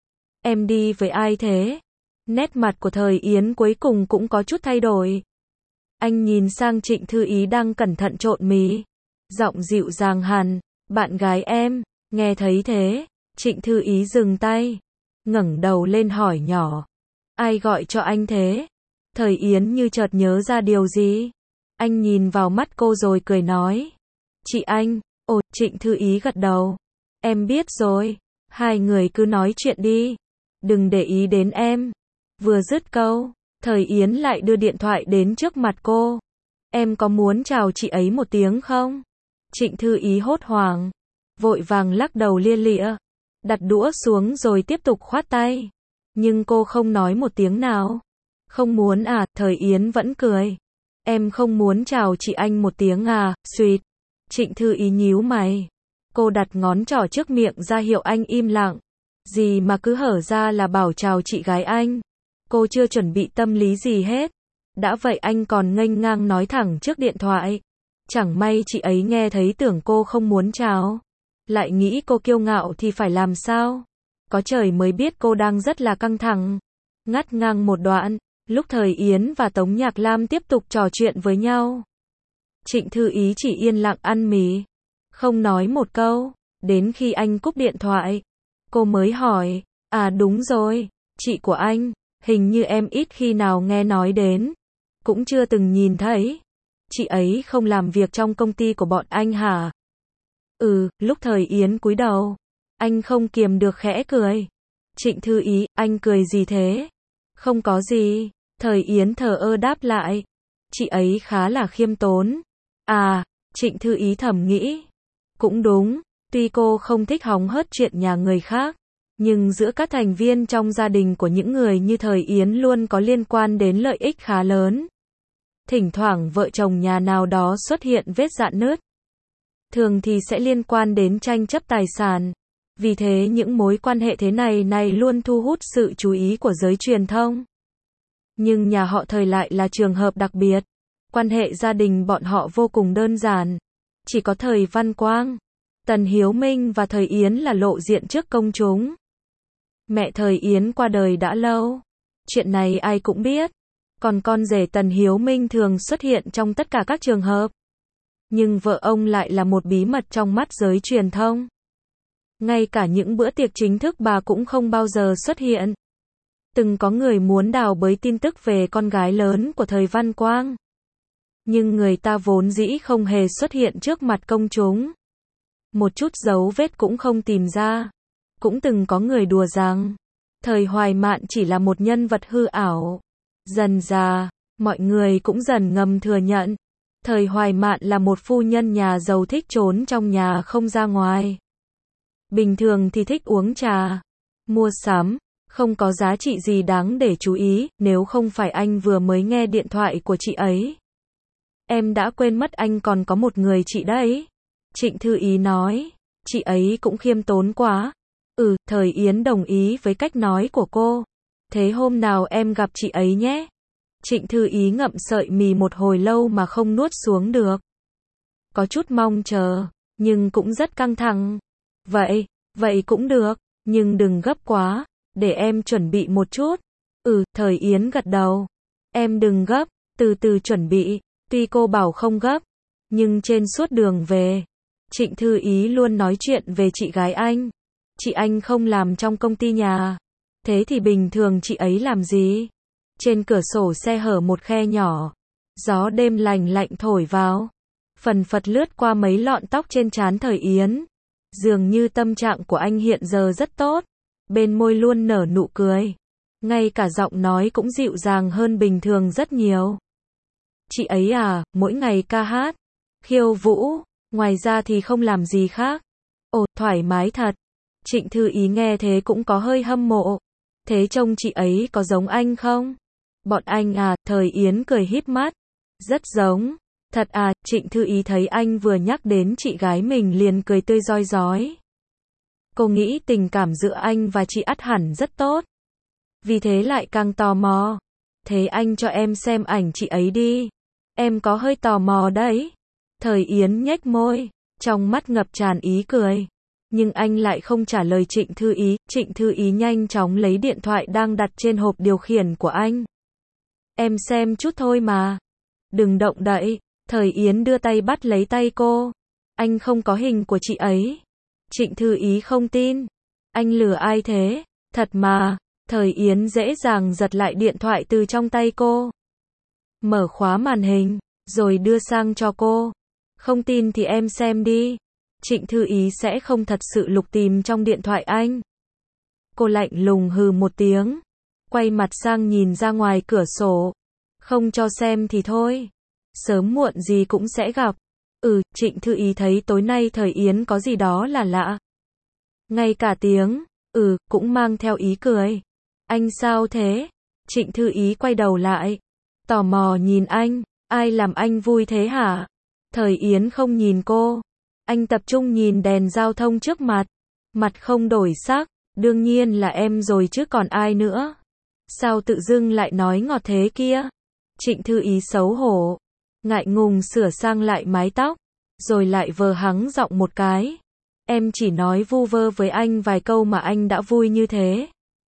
Em đi với ai thế? Nét mặt của Thời Yến cuối cùng cũng có chút thay đổi. Anh nhìn sang Trịnh Thư Ý đang cẩn thận trộn mì. Giọng dịu dàng hẳn, bạn gái em. Nghe thấy thế, Trịnh Thư Ý dừng tay, ngẩng đầu lên hỏi nhỏ. Ai gọi cho anh thế? Thời Yến như chợt nhớ ra điều gì. Anh nhìn vào mắt cô rồi cười nói. Chị anh. Ồ, Trịnh Thư Ý gật đầu. Em biết rồi. Hai người cứ nói chuyện đi. Đừng để ý đến em. Vừa dứt câu, Thời Yến lại đưa điện thoại đến trước mặt cô. Em có muốn chào chị ấy một tiếng không? Trịnh Thư Ý hốt hoảng, vội vàng lắc đầu lia lịa, đặt đũa xuống rồi tiếp tục khoát tay. Nhưng cô không nói một tiếng nào. Không muốn à? Thời Yến vẫn cười. Em không muốn chào chị anh một tiếng à? Xuyệt. Trịnh Thư Ý nhíu mày. Cô đặt ngón trỏ trước miệng ra hiệu anh im lặng. Gì mà cứ hở ra là bảo chào chị gái anh. Cô chưa chuẩn bị tâm lý gì hết. Đã vậy anh còn nghênh ngang nói thẳng trước điện thoại. Chẳng may chị ấy nghe thấy tưởng cô không muốn chào. Lại nghĩ cô kiêu ngạo thì phải làm sao? Có trời mới biết cô đang rất là căng thẳng. Ngắt ngang một đoạn, lúc Thời Yến và Tống Nhạc Lam tiếp tục trò chuyện với nhau. Trịnh Thư Ý chỉ yên lặng ăn mì, không nói một câu, đến khi anh cúp điện thoại. Cô mới hỏi, à đúng rồi, chị của anh, hình như em ít khi nào nghe nói đến, cũng chưa từng nhìn thấy. Chị ấy không làm việc trong công ty của bọn anh hả? Ừ, lúc Thời Yến cúi đầu, anh không kiềm được khẽ cười. Trịnh Thư Ý, anh cười gì thế? Không có gì. Thời Yến thờ ơ đáp lại. Chị ấy khá là khiêm tốn. À, Trịnh Thư Ý thầm nghĩ. Cũng đúng, tuy cô không thích hóng hớt chuyện nhà người khác, nhưng giữa các thành viên trong gia đình của những người như Thời Yến luôn có liên quan đến lợi ích khá lớn. Thỉnh thoảng vợ chồng nhà nào đó xuất hiện vết rạn nứt. Thường thì sẽ liên quan đến tranh chấp tài sản. Vì thế những mối quan hệ thế này này luôn thu hút sự chú ý của giới truyền thông. Nhưng nhà họ Thời lại là trường hợp đặc biệt. Quan hệ gia đình bọn họ vô cùng đơn giản. Chỉ có Thời Văn Quang, Tần Hiếu Minh và Thời Yến là lộ diện trước công chúng. Mẹ Thời Yến qua đời đã lâu. Chuyện này ai cũng biết. Còn con rể Tần Hiếu Minh thường xuất hiện trong tất cả các trường hợp. Nhưng vợ ông lại là một bí mật trong mắt giới truyền thông. Ngay cả những bữa tiệc chính thức bà cũng không bao giờ xuất hiện. Từng có người muốn đào bới tin tức về con gái lớn của Thời Văn Quang. Nhưng người ta vốn dĩ không hề xuất hiện trước mặt công chúng. Một chút dấu vết cũng không tìm ra. Cũng từng có người đùa rằng Thời Hoài Mạn chỉ là một nhân vật hư ảo. Dần dà, mọi người cũng dần ngầm thừa nhận. Thời Hoài Mạn là một phu nhân nhà giàu thích trốn trong nhà không ra ngoài. Bình thường thì thích uống trà, mua sắm, không có giá trị gì đáng để chú ý, nếu không phải anh vừa mới nghe điện thoại của chị ấy. Em đã quên mất anh còn có một người chị đấy. Trịnh Thư Ý nói, chị ấy cũng khiêm tốn quá. Ừ, Thời Yến đồng ý với cách nói của cô. Thế hôm nào em gặp chị ấy nhé. Trịnh Thư Ý ngậm sợi mì một hồi lâu mà không nuốt xuống được. Có chút mong chờ, nhưng cũng rất căng thẳng. Vậy, vậy cũng được, nhưng đừng gấp quá, để em chuẩn bị một chút. Ừ, Thời Yến gật đầu. Em đừng gấp, từ từ chuẩn bị. Tuy cô bảo không gấp, nhưng trên suốt đường về, Trịnh Thư Ý luôn nói chuyện về chị gái anh. Chị anh không làm trong công ty nhà. Thế thì bình thường chị ấy làm gì? Trên cửa sổ xe hở một khe nhỏ. Gió đêm lành lạnh thổi vào. Phần phật lướt qua mấy lọn tóc trên trán Thời Yến. Dường như tâm trạng của anh hiện giờ rất tốt. Bên môi luôn nở nụ cười. Ngay cả giọng nói cũng dịu dàng hơn bình thường rất nhiều. Chị ấy à, mỗi ngày ca hát, khiêu vũ, ngoài ra thì không làm gì khác. Ồ, thoải mái thật. Trịnh Thư Ý nghe thế cũng có hơi hâm mộ. Thế trông chị ấy có giống anh không? Bọn anh à, Thời Yến cười híp mắt. Rất giống. Thật à, Trịnh Thư Ý thấy anh vừa nhắc đến chị gái mình liền cười tươi rói rói. Cô nghĩ tình cảm giữa anh và chị ắt hẳn rất tốt. Vì thế lại càng tò mò. Thế anh cho em xem ảnh chị ấy đi. Em có hơi tò mò đấy. Thời Yến nhếch môi, trong mắt ngập tràn ý cười. Nhưng anh lại không trả lời Trịnh Thư Ý. Trịnh Thư Ý nhanh chóng lấy điện thoại đang đặt trên hộp điều khiển của anh. Em xem chút thôi mà. Đừng động đậy. Thời Yến đưa tay bắt lấy tay cô. Anh không có hình của chị ấy. Trịnh Thư Ý không tin. Anh lừa ai thế? Thật mà. Thời Yến dễ dàng giật lại điện thoại từ trong tay cô. Mở khóa màn hình, rồi đưa sang cho cô. Không tin thì em xem đi. Trịnh Thư Ý sẽ không thật sự lục tìm trong điện thoại anh. Cô lạnh lùng hừ một tiếng. Quay mặt sang nhìn ra ngoài cửa sổ. Không cho xem thì thôi. Sớm muộn gì cũng sẽ gặp. Ừ, Trịnh Thư Ý thấy tối nay Thời Yến có gì đó là lạ. Ngay cả tiếng, ừ, cũng mang theo ý cười. Anh sao thế? Trịnh Thư Ý quay đầu lại. Tò mò nhìn anh. Ai làm anh vui thế hả? Thời Yến không nhìn cô. Anh tập trung nhìn đèn giao thông trước mặt. Mặt không đổi sắc. Đương nhiên là em rồi chứ còn ai nữa. Sao tự dưng lại nói ngọt thế kia? Trịnh Thư Ý xấu hổ. Ngại ngùng sửa sang lại mái tóc. Rồi lại vờ hắng giọng một cái. Em chỉ nói vu vơ với anh vài câu mà anh đã vui như thế.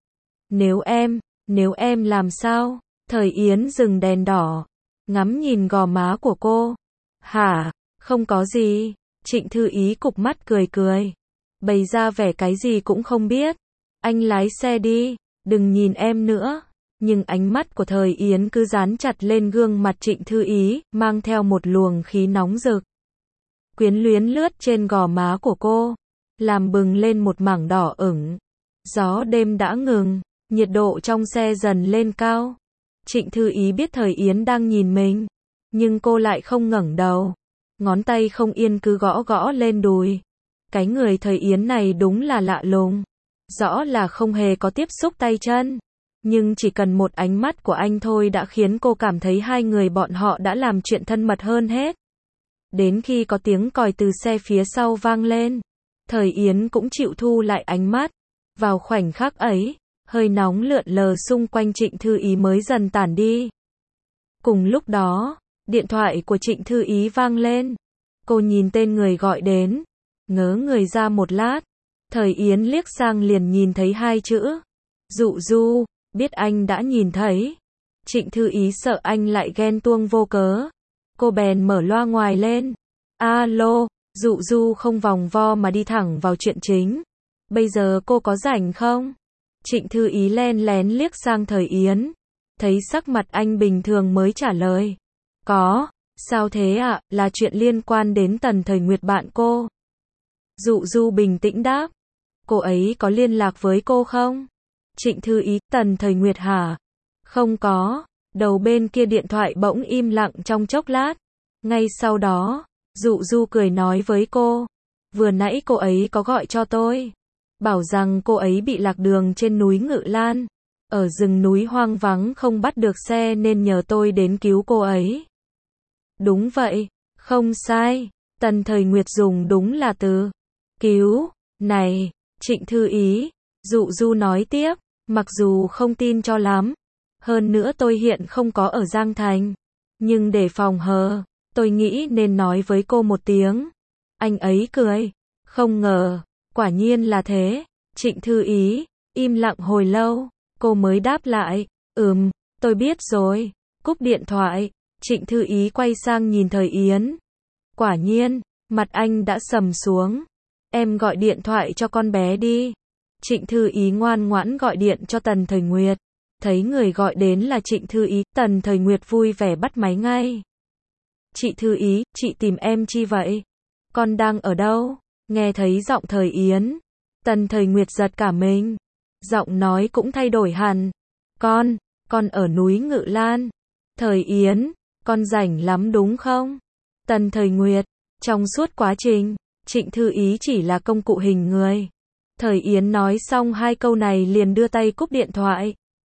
Nếu em, nếu em làm sao? Thời Yến dừng đèn đỏ. Ngắm nhìn gò má của cô. Hả? Không có gì. Trịnh Thư Ý cụp mắt cười cười. Bày ra vẻ cái gì cũng không biết. Anh lái xe đi. Đừng nhìn em nữa. Nhưng ánh mắt của Thời Yến cứ dán chặt lên gương mặt Trịnh Thư Ý, mang theo một luồng khí nóng rực. Quyến luyến lướt trên gò má của cô, làm bừng lên một mảng đỏ ửng. Gió đêm đã ngừng, nhiệt độ trong xe dần lên cao. Trịnh Thư Ý biết Thời Yến đang nhìn mình, nhưng cô lại không ngẩng đầu. Ngón tay không yên cứ gõ gõ lên đùi. Cái người Thời Yến này đúng là lạ lùng. Rõ là không hề có tiếp xúc tay chân. Nhưng chỉ cần một ánh mắt của anh thôi đã khiến cô cảm thấy hai người bọn họ đã làm chuyện thân mật hơn hết. Đến khi có tiếng còi từ xe phía sau vang lên, Thời Yến cũng chịu thu lại ánh mắt. Vào khoảnh khắc ấy, hơi nóng lượn lờ xung quanh Trịnh Thư Ý mới dần tản đi. Cùng lúc đó, điện thoại của Trịnh Thư Ý vang lên. Cô nhìn tên người gọi đến, ngớ người ra một lát. Thời Yến liếc sang liền nhìn thấy hai chữ. Dụ Du. Biết anh đã nhìn thấy. Trịnh Thư Ý sợ anh lại ghen tuông vô cớ. Cô bèn mở loa ngoài lên. Alo, Dụ Du không vòng vo mà đi thẳng vào chuyện chính. Bây giờ cô có rảnh không? Trịnh Thư Ý len lén liếc sang Thời Yến. Thấy sắc mặt anh bình thường mới trả lời. Có, sao thế ạ, à? Là chuyện liên quan đến Tần Thời Nguyệt bạn cô. Dụ Du bình tĩnh đáp. Cô ấy có liên lạc với cô không? Trịnh Thư Ý, Tần Thời Nguyệt hả? Không có. Đầu bên kia điện thoại bỗng im lặng trong chốc lát. Ngay sau đó, Dụ Du cười nói với cô. Vừa nãy cô ấy có gọi cho tôi. Bảo rằng cô ấy bị lạc đường trên núi Ngự Lan. Ở rừng núi hoang vắng không bắt được xe nên nhờ tôi đến cứu cô ấy. Đúng vậy, không sai. Tần Thời Nguyệt dùng đúng là từ cứu. Này, Trịnh Thư Ý, Dụ Du nói tiếp. Mặc dù không tin cho lắm. Hơn nữa tôi hiện không có ở Giang Thành. Nhưng để phòng hờ, tôi nghĩ nên nói với cô một tiếng. Anh ấy cười. Không ngờ, quả nhiên là thế. Trịnh Thư Ý, im lặng hồi lâu. Cô mới đáp lại. Ừm, tôi biết rồi. Cúp điện thoại. Trịnh Thư Ý quay sang nhìn Thời Yến. Quả nhiên, mặt anh đã sầm xuống. Em gọi điện thoại cho con bé đi. Trịnh Thư Ý ngoan ngoãn gọi điện cho Tần Thời Nguyệt. Thấy người gọi đến là Trịnh Thư Ý, Tần Thời Nguyệt vui vẻ bắt máy ngay. Chị Thư Ý, chị tìm em chi vậy? Con đang ở đâu? Nghe thấy giọng Thời Yến. Tần Thời Nguyệt giật cả mình. Giọng nói cũng thay đổi hẳn. Con, con ở núi Ngự Lan. Thời Yến, con rảnh lắm đúng không? Tần Thời Nguyệt, trong suốt quá trình, Trịnh Thư Ý chỉ là công cụ hình người. Thời Yến nói xong hai câu này liền đưa tay cúp điện thoại.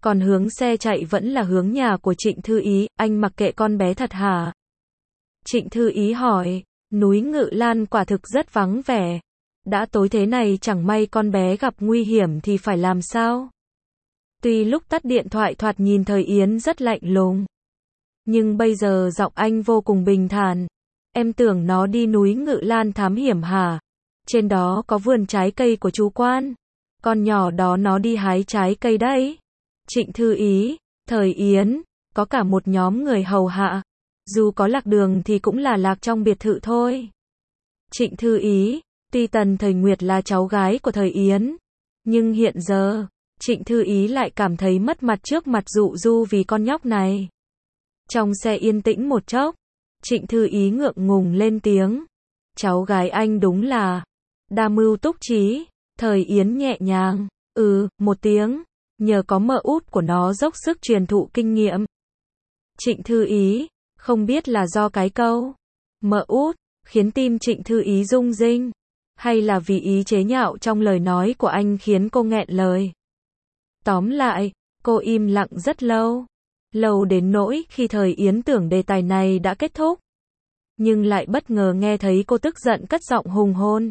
Còn hướng xe chạy vẫn là hướng nhà của Trịnh Thư Ý, anh mặc kệ con bé thật hả? Trịnh Thư Ý hỏi, núi Ngự Lan quả thực rất vắng vẻ. Đã tối thế này chẳng may con bé gặp nguy hiểm thì phải làm sao? Tuy lúc tắt điện thoại thoạt nhìn Thời Yến rất lạnh lùng, nhưng bây giờ giọng anh vô cùng bình thản. Em tưởng nó đi núi Ngự Lan thám hiểm hả? Trên đó có vườn trái cây của chú Quan. Con nhỏ đó nó đi hái trái cây đấy. Trịnh Thư Ý, Thời Yến, có cả một nhóm người hầu hạ. Dù có lạc đường thì cũng là lạc trong biệt thự thôi. Trịnh Thư Ý, tuy Tần Thời Nguyệt là cháu gái của Thời Yến, nhưng hiện giờ, Trịnh Thư Ý lại cảm thấy mất mặt trước mặt Dụ Du vì con nhóc này. Trong xe yên tĩnh một chốc, Trịnh Thư Ý ngượng ngùng lên tiếng. Cháu gái anh đúng là đa mưu túc trí. Thời Yến nhẹ nhàng, ừ, một tiếng, nhờ có mợ út của nó dốc sức truyền thụ kinh nghiệm. Trịnh Thư Ý, không biết là do cái câu mợ út khiến tim Trịnh Thư Ý rung rinh, hay là vì ý chế nhạo trong lời nói của anh khiến cô nghẹn lời. Tóm lại, cô im lặng rất lâu. Lâu đến nỗi khi Thời Yến tưởng đề tài này đã kết thúc, nhưng lại bất ngờ nghe thấy cô tức giận cất giọng hùng hồn.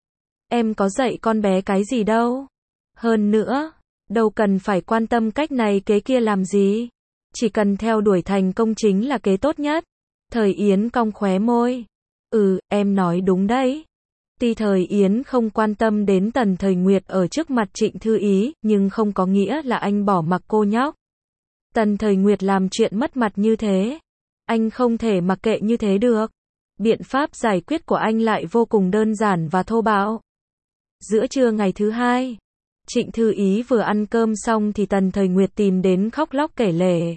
Em có dạy con bé cái gì đâu. Hơn nữa, đâu cần phải quan tâm cách này kế kia làm gì. Chỉ cần theo đuổi thành công chính là kế tốt nhất. Thời Yến cong khóe môi. Ừ, em nói đúng đấy. Tuy Thời Yến không quan tâm đến Tần Thời Nguyệt ở trước mặt Trịnh Thư Ý, nhưng không có nghĩa là anh bỏ mặc cô nhóc. Tần Thời Nguyệt làm chuyện mất mặt như thế, anh không thể mặc kệ như thế được. Biện pháp giải quyết của anh lại vô cùng đơn giản và thô bạo. Giữa trưa ngày thứ hai, Trịnh Thư Ý vừa ăn cơm xong thì Tần Thời Nguyệt tìm đến khóc lóc kể lể.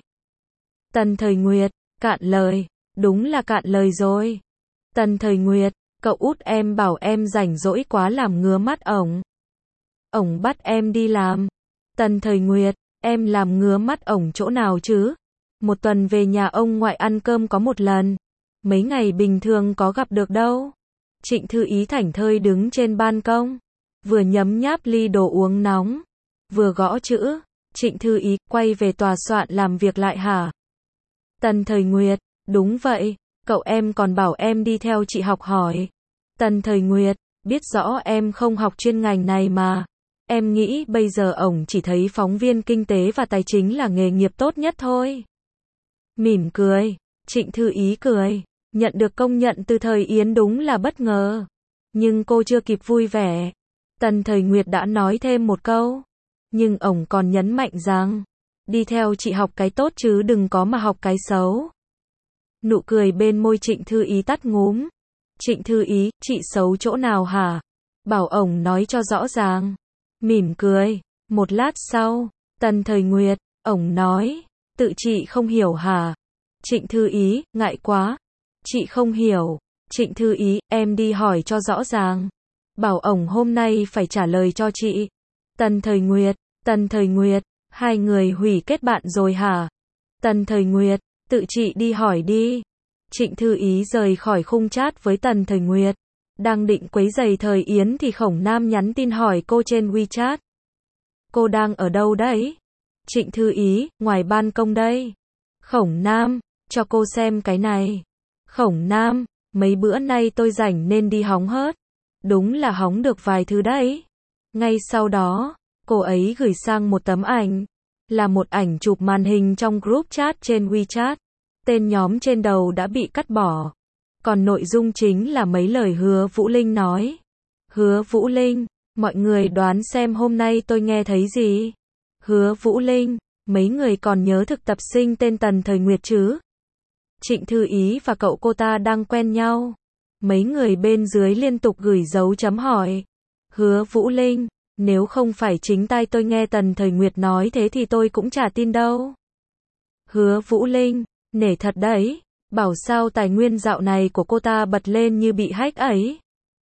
Tần Thời Nguyệt, cạn lời, đúng là cạn lời rồi. Tần Thời Nguyệt, cậu út em bảo em rảnh rỗi quá làm ngứa mắt ổng. Ổng bắt em đi làm. Tần Thời Nguyệt, em làm ngứa mắt ổng chỗ nào chứ? Một tuần về nhà ông ngoại ăn cơm có một lần. Mấy ngày bình thường có gặp được đâu. Trịnh Thư Ý thảnh thơi đứng trên ban công, vừa nhấm nháp ly đồ uống nóng, vừa gõ chữ. Trịnh Thư Ý, quay về tòa soạn làm việc lại hả? Tần Thời Nguyệt, đúng vậy, cậu em còn bảo em đi theo chị học hỏi. Tần Thời Nguyệt, biết rõ em không học chuyên ngành này mà. Em nghĩ bây giờ ổng chỉ thấy phóng viên kinh tế và tài chính là nghề nghiệp tốt nhất thôi. Mỉm cười, Trịnh Thư Ý cười, nhận được công nhận từ Thời Yến đúng là bất ngờ. Nhưng cô chưa kịp vui vẻ, Tần Thời Nguyệt đã nói thêm một câu. Nhưng ổng còn nhấn mạnh rằng, đi theo chị học cái tốt chứ đừng có mà học cái xấu. Nụ cười bên môi Trịnh Thư Ý tắt ngúm. Trịnh Thư Ý, chị xấu chỗ nào hả? Bảo ổng nói cho rõ ràng. Mỉm cười, một lát sau, Tần Thời Nguyệt, ổng nói, tự chị không hiểu hả? Trịnh Thư Ý, ngại quá. Chị không hiểu. Trịnh Thư Ý, em đi hỏi cho rõ ràng. Bảo ổng hôm nay phải trả lời cho chị. Tần Thời Nguyệt, Tần Thời Nguyệt, hai người hủy kết bạn rồi hả? Tần Thời Nguyệt, tự chị đi hỏi đi. Trịnh Thư Ý rời khỏi khung chat với Tần Thời Nguyệt. Đang định quấy rầy Thời Yến thì Khổng Nam nhắn tin hỏi cô trên WeChat. Cô đang ở đâu đấy? Trịnh Thư Ý, ngoài ban công đây. Khổng Nam, cho cô xem cái này. Khổng Nam, mấy bữa nay tôi rảnh nên đi hóng hớt. Đúng là hóng được vài thứ đấy. Ngay sau đó, cô ấy gửi sang một tấm ảnh. Là một ảnh chụp màn hình trong group chat trên WeChat. Tên nhóm trên đầu đã bị cắt bỏ. Còn nội dung chính là mấy lời Hứa Vũ Linh nói. Hứa Vũ Linh, mọi người đoán xem hôm nay tôi nghe thấy gì? Hứa Vũ Linh, mấy người còn nhớ thực tập sinh tên Tần Thời Nguyệt chứ? Trịnh Thư Ý và cậu cô ta đang quen nhau. Mấy người bên dưới liên tục gửi dấu chấm hỏi. Hứa Vũ Linh, nếu không phải chính tai tôi nghe Tần Thời Nguyệt nói thế thì tôi cũng chả tin đâu. Hứa Vũ Linh, nể thật đấy. Bảo sao tài nguyên dạo này của cô ta bật lên như bị hack ấy.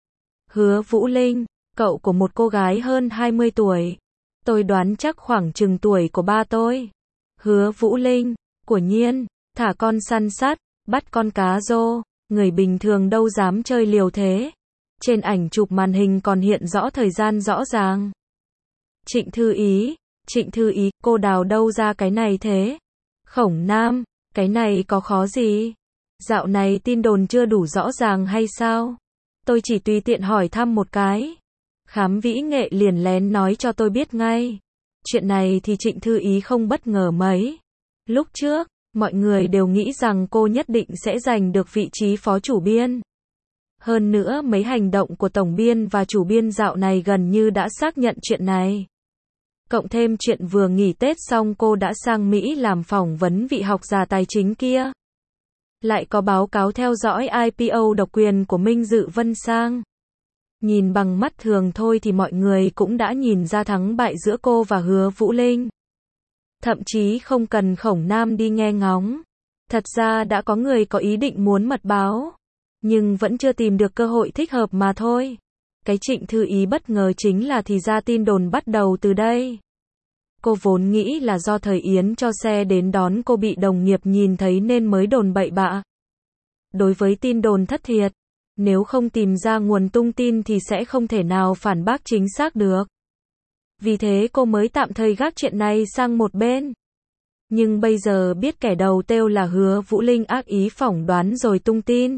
Hứa Vũ Linh, cậu của một cô gái hơn hai mươi tuổi. Tôi đoán chắc khoảng chừng tuổi của ba tôi. Hứa Vũ Linh, của nhiên, thả con săn sắt, bắt con cá rô, người bình thường đâu dám chơi liều thế. Trên ảnh chụp màn hình còn hiện rõ thời gian rõ ràng. Trịnh Thư Ý, Trịnh Thư Ý, cô đào đâu ra cái này thế? Khổng Nam, cái này có khó gì? Dạo này tin đồn chưa đủ rõ ràng hay sao? Tôi chỉ tùy tiện hỏi thăm một cái. Khám Vĩ Nghệ liền lén nói cho tôi biết ngay. Chuyện này thì Trịnh Thư Ý không bất ngờ mấy. Lúc trước, mọi người đều nghĩ rằng cô nhất định sẽ giành được vị trí phó chủ biên. Hơn nữa mấy hành động của tổng biên và chủ biên dạo này gần như đã xác nhận chuyện này. Cộng thêm chuyện vừa nghỉ Tết xong cô đã sang Mỹ làm phỏng vấn vị học giả tài chính kia. Lại có báo cáo theo dõi i pê o độc quyền của Minh Dự Vân Sang. Nhìn bằng mắt thường thôi thì mọi người cũng đã nhìn ra thắng bại giữa cô và Hứa Vũ Linh. Thậm chí không cần Khổng Nam đi nghe ngóng. Thật ra đã có người có ý định muốn mật báo. Nhưng vẫn chưa tìm được cơ hội thích hợp mà thôi. Cái Trịnh Thư Ý bất ngờ chính là thì ra tin đồn bắt đầu từ đây. Cô vốn nghĩ là do thời Yến cho xe đến đón cô bị đồng nghiệp nhìn thấy nên mới đồn bậy bạ. Đối với tin đồn thất thiệt, nếu không tìm ra nguồn tung tin thì sẽ không thể nào phản bác chính xác được. Vì thế cô mới tạm thời gác chuyện này sang một bên. Nhưng bây giờ biết kẻ đầu têu là Hứa Vũ Linh ác ý phỏng đoán rồi tung tin.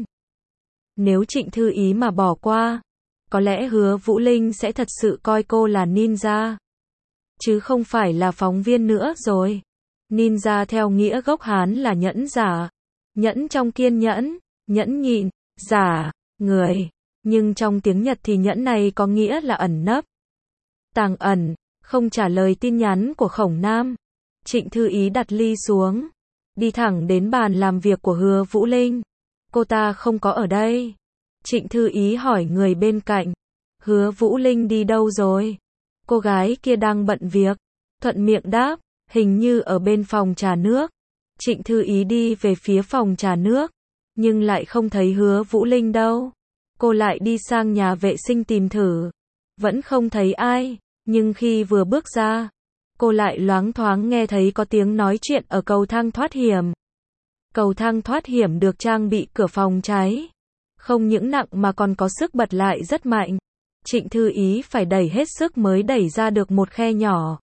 Nếu Trịnh Thư Ý mà bỏ qua, có lẽ Hứa Vũ Linh sẽ thật sự coi cô là ninja. Chứ không phải là phóng viên nữa rồi. Ninja theo nghĩa gốc Hán là nhẫn giả. Nhẫn trong kiên nhẫn, nhẫn nhịn, giả, người. Nhưng trong tiếng Nhật thì nhẫn này có nghĩa là ẩn nấp. Tàng ẩn, không trả lời tin nhắn của Khổng Nam. Trịnh Thư Ý đặt ly xuống. Đi thẳng đến bàn làm việc của Hứa Vũ Linh. Cô ta không có ở đây. Trịnh Thư Ý hỏi người bên cạnh. Hứa Vũ Linh đi đâu rồi? Cô gái kia đang bận việc. Thuận miệng đáp, hình như ở bên phòng trà nước. Trịnh Thư Ý đi về phía phòng trà nước. Nhưng lại không thấy Hứa Vũ Linh đâu. Cô lại đi sang nhà vệ sinh tìm thử. Vẫn không thấy ai. Nhưng khi vừa bước ra, cô lại loáng thoáng nghe thấy có tiếng nói chuyện ở cầu thang thoát hiểm. Cầu thang thoát hiểm được trang bị cửa phòng cháy. Không những nặng mà còn có sức bật lại rất mạnh. Trịnh Thư Ý phải đẩy hết sức mới đẩy ra được một khe nhỏ.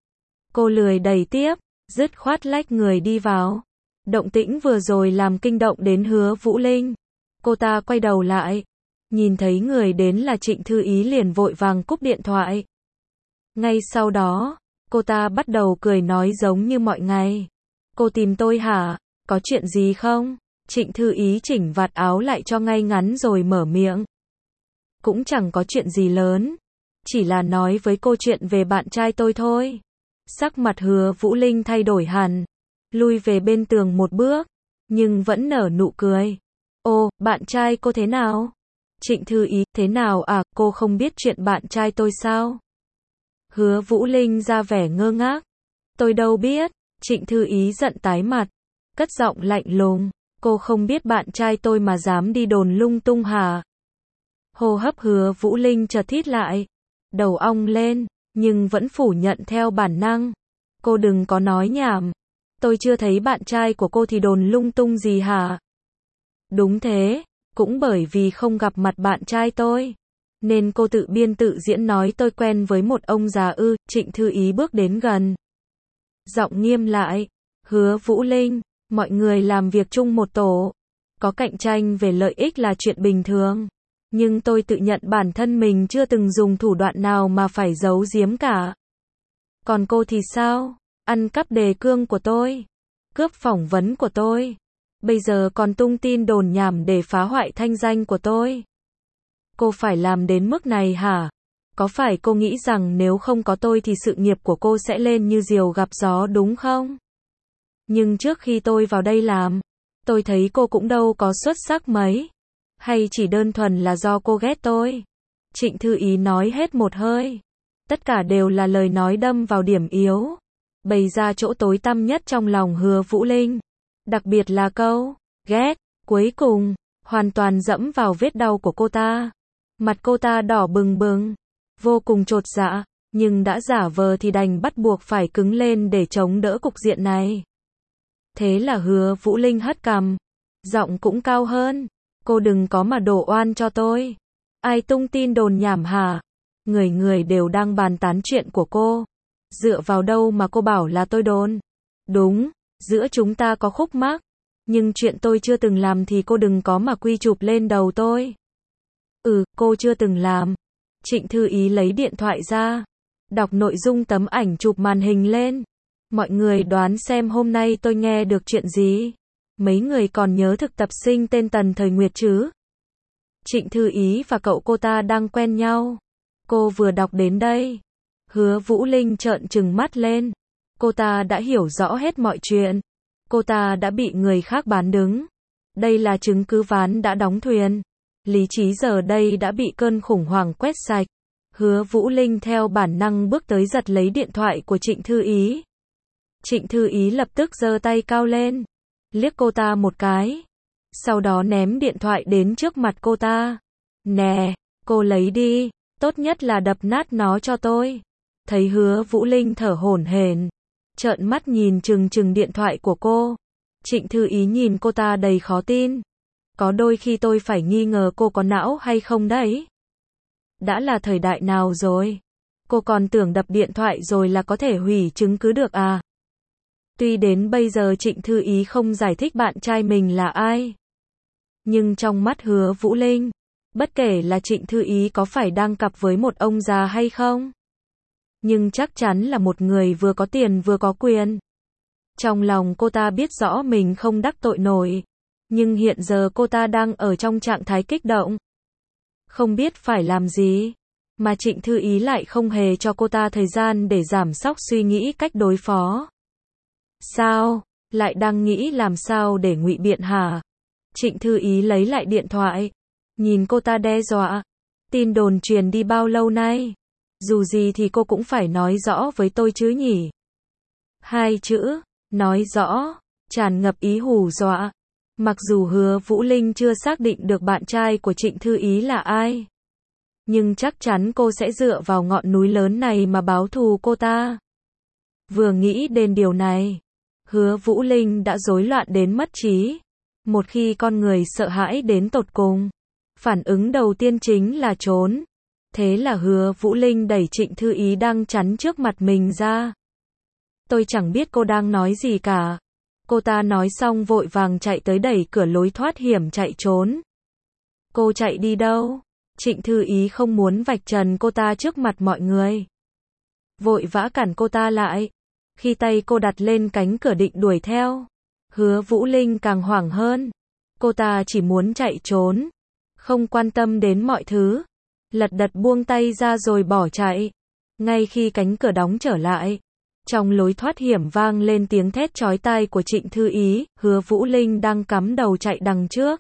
Cô lười đẩy tiếp, dứt khoát lách người đi vào. Động tĩnh vừa rồi làm kinh động đến Hứa Vũ Linh. Cô ta quay đầu lại. Nhìn thấy người đến là Trịnh Thư Ý liền vội vàng cúp điện thoại. Ngay sau đó, cô ta bắt đầu cười nói giống như mọi ngày. Cô tìm tôi hả? Có chuyện gì không? Trịnh Thư Ý chỉnh vạt áo lại cho ngay ngắn rồi mở miệng. Cũng chẳng có chuyện gì lớn. Chỉ là nói với cô chuyện về bạn trai tôi thôi. Sắc mặt Hứa Vũ Linh thay đổi hẳn. Lui về bên tường một bước. Nhưng vẫn nở nụ cười. Ồ, bạn trai cô thế nào? Trịnh Thư Ý, thế nào à, cô không biết chuyện bạn trai tôi sao? Hứa Vũ Linh ra vẻ ngơ ngác. Tôi đâu biết. Trịnh Thư Ý giận tái mặt. Cất giọng lạnh lùng. Cô không biết bạn trai tôi mà dám đi đồn lung tung hả? Hô hấp Hứa Vũ Linh chợt thít lại. Đầu ong lên. Nhưng vẫn phủ nhận theo bản năng. Cô đừng có nói nhảm. Tôi chưa thấy bạn trai của cô thì đồn lung tung gì hả? Đúng thế. Cũng bởi vì không gặp mặt bạn trai tôi. Nên cô tự biên tự diễn nói tôi quen với một ông già ư. Trịnh Thư Ý bước đến gần. Giọng nghiêm lại. Hứa Vũ Linh. Mọi người làm việc chung một tổ. Có cạnh tranh về lợi ích là chuyện bình thường. Nhưng tôi tự nhận bản thân mình chưa từng dùng thủ đoạn nào mà phải giấu giếm cả. Còn cô thì sao? Ăn cắp đề cương của tôi. Cướp phỏng vấn của tôi. Bây giờ còn tung tin đồn nhảm để phá hoại thanh danh của tôi. Cô phải làm đến mức này hả? Có phải cô nghĩ rằng nếu không có tôi thì sự nghiệp của cô sẽ lên như diều gặp gió đúng không? Nhưng trước khi tôi vào đây làm, tôi thấy cô cũng đâu có xuất sắc mấy. Hay chỉ đơn thuần là do cô ghét tôi? Trịnh Thư Ý nói hết một hơi. Tất cả đều là lời nói đâm vào điểm yếu. Bày ra chỗ tối tăm nhất trong lòng Hứa Vũ Linh. Đặc biệt là câu, ghét, cuối cùng, hoàn toàn dẫm vào vết đau của cô ta. Mặt cô ta đỏ bừng bừng, vô cùng chột dạ, nhưng đã giả vờ thì đành bắt buộc phải cứng lên để chống đỡ cục diện này. Thế là Hứa Vũ Linh hất cằm, giọng cũng cao hơn, cô đừng có mà đổ oan cho tôi. Ai tung tin đồn nhảm hả? Người người đều đang bàn tán chuyện của cô. Dựa vào đâu mà cô bảo là tôi đồn? Đúng, giữa chúng ta có khúc mắc, nhưng chuyện tôi chưa từng làm thì cô đừng có mà quy chụp lên đầu tôi. Ừ, cô chưa từng làm. Trịnh Thư Ý lấy điện thoại ra, đọc nội dung tấm ảnh chụp màn hình lên. Mọi người đoán xem hôm nay tôi nghe được chuyện gì? Mấy người còn nhớ thực tập sinh tên Tần Thời Nguyệt chứ? Trịnh Thư Ý và cậu cô ta đang quen nhau. Cô vừa đọc đến đây, Hứa Vũ Linh trợn trừng mắt lên. Cô ta đã hiểu rõ hết mọi chuyện. Cô ta đã bị người khác bán đứng. Đây là chứng cứ ván đã đóng thuyền. Lý trí giờ đây đã bị cơn khủng hoảng quét sạch. Hứa Vũ Linh theo bản năng bước tới giật lấy điện thoại của Trịnh Thư Ý. Trịnh Thư Ý lập tức giơ tay cao lên, liếc cô ta một cái, sau đó ném điện thoại đến trước mặt cô ta. Nè, cô lấy đi, tốt nhất là đập nát nó cho tôi. Thấy Hứa Vũ Linh thở hổn hển, trợn mắt nhìn chừng chừng điện thoại của cô. Trịnh Thư Ý nhìn cô ta đầy khó tin. Có đôi khi tôi phải nghi ngờ cô có não hay không đấy. Đã là thời đại nào rồi? Cô còn tưởng đập điện thoại rồi là có thể hủy chứng cứ được à? Tuy đến bây giờ Trịnh Thư Ý không giải thích bạn trai mình là ai, nhưng trong mắt Hứa Vũ Linh, bất kể là Trịnh Thư Ý có phải đang cặp với một ông già hay không, nhưng chắc chắn là một người vừa có tiền vừa có quyền. Trong lòng cô ta biết rõ mình không đắc tội nổi, nhưng hiện giờ cô ta đang ở trong trạng thái kích động, không biết phải làm gì, mà Trịnh Thư Ý lại không hề cho cô ta thời gian để giảm sóc suy nghĩ cách đối phó. Sao, lại đang nghĩ làm sao để ngụy biện hả? Trịnh Thư Ý lấy lại điện thoại, nhìn cô ta đe dọa. Tin đồn truyền đi bao lâu nay? Dù gì thì cô cũng phải nói rõ với tôi chứ nhỉ? Hai chữ, nói rõ, tràn ngập ý hù dọa. Mặc dù Hứa Vũ Linh chưa xác định được bạn trai của Trịnh Thư Ý là ai, nhưng chắc chắn cô sẽ dựa vào ngọn núi lớn này mà báo thù cô ta. Vừa nghĩ đến điều này, Hứa Vũ Linh đã rối loạn đến mất trí. Một khi con người sợ hãi đến tột cùng, phản ứng đầu tiên chính là trốn. Thế là Hứa Vũ Linh đẩy Trịnh Thư Ý đang chắn trước mặt mình ra. Tôi chẳng biết cô đang nói gì cả. Cô ta nói xong vội vàng chạy tới đẩy cửa lối thoát hiểm chạy trốn. Cô chạy đi đâu? Trịnh Thư Ý không muốn vạch trần cô ta trước mặt mọi người, vội vã cản cô ta lại. Khi tay cô đặt lên cánh cửa định đuổi theo, Hứa Vũ Linh càng hoảng hơn. Cô ta chỉ muốn chạy trốn, không quan tâm đến mọi thứ, lật đật buông tay ra rồi bỏ chạy. Ngay khi cánh cửa đóng trở lại, trong lối thoát hiểm vang lên tiếng thét chói tai của Trịnh Thư Ý. Hứa Vũ Linh đang cắm đầu chạy đằng trước.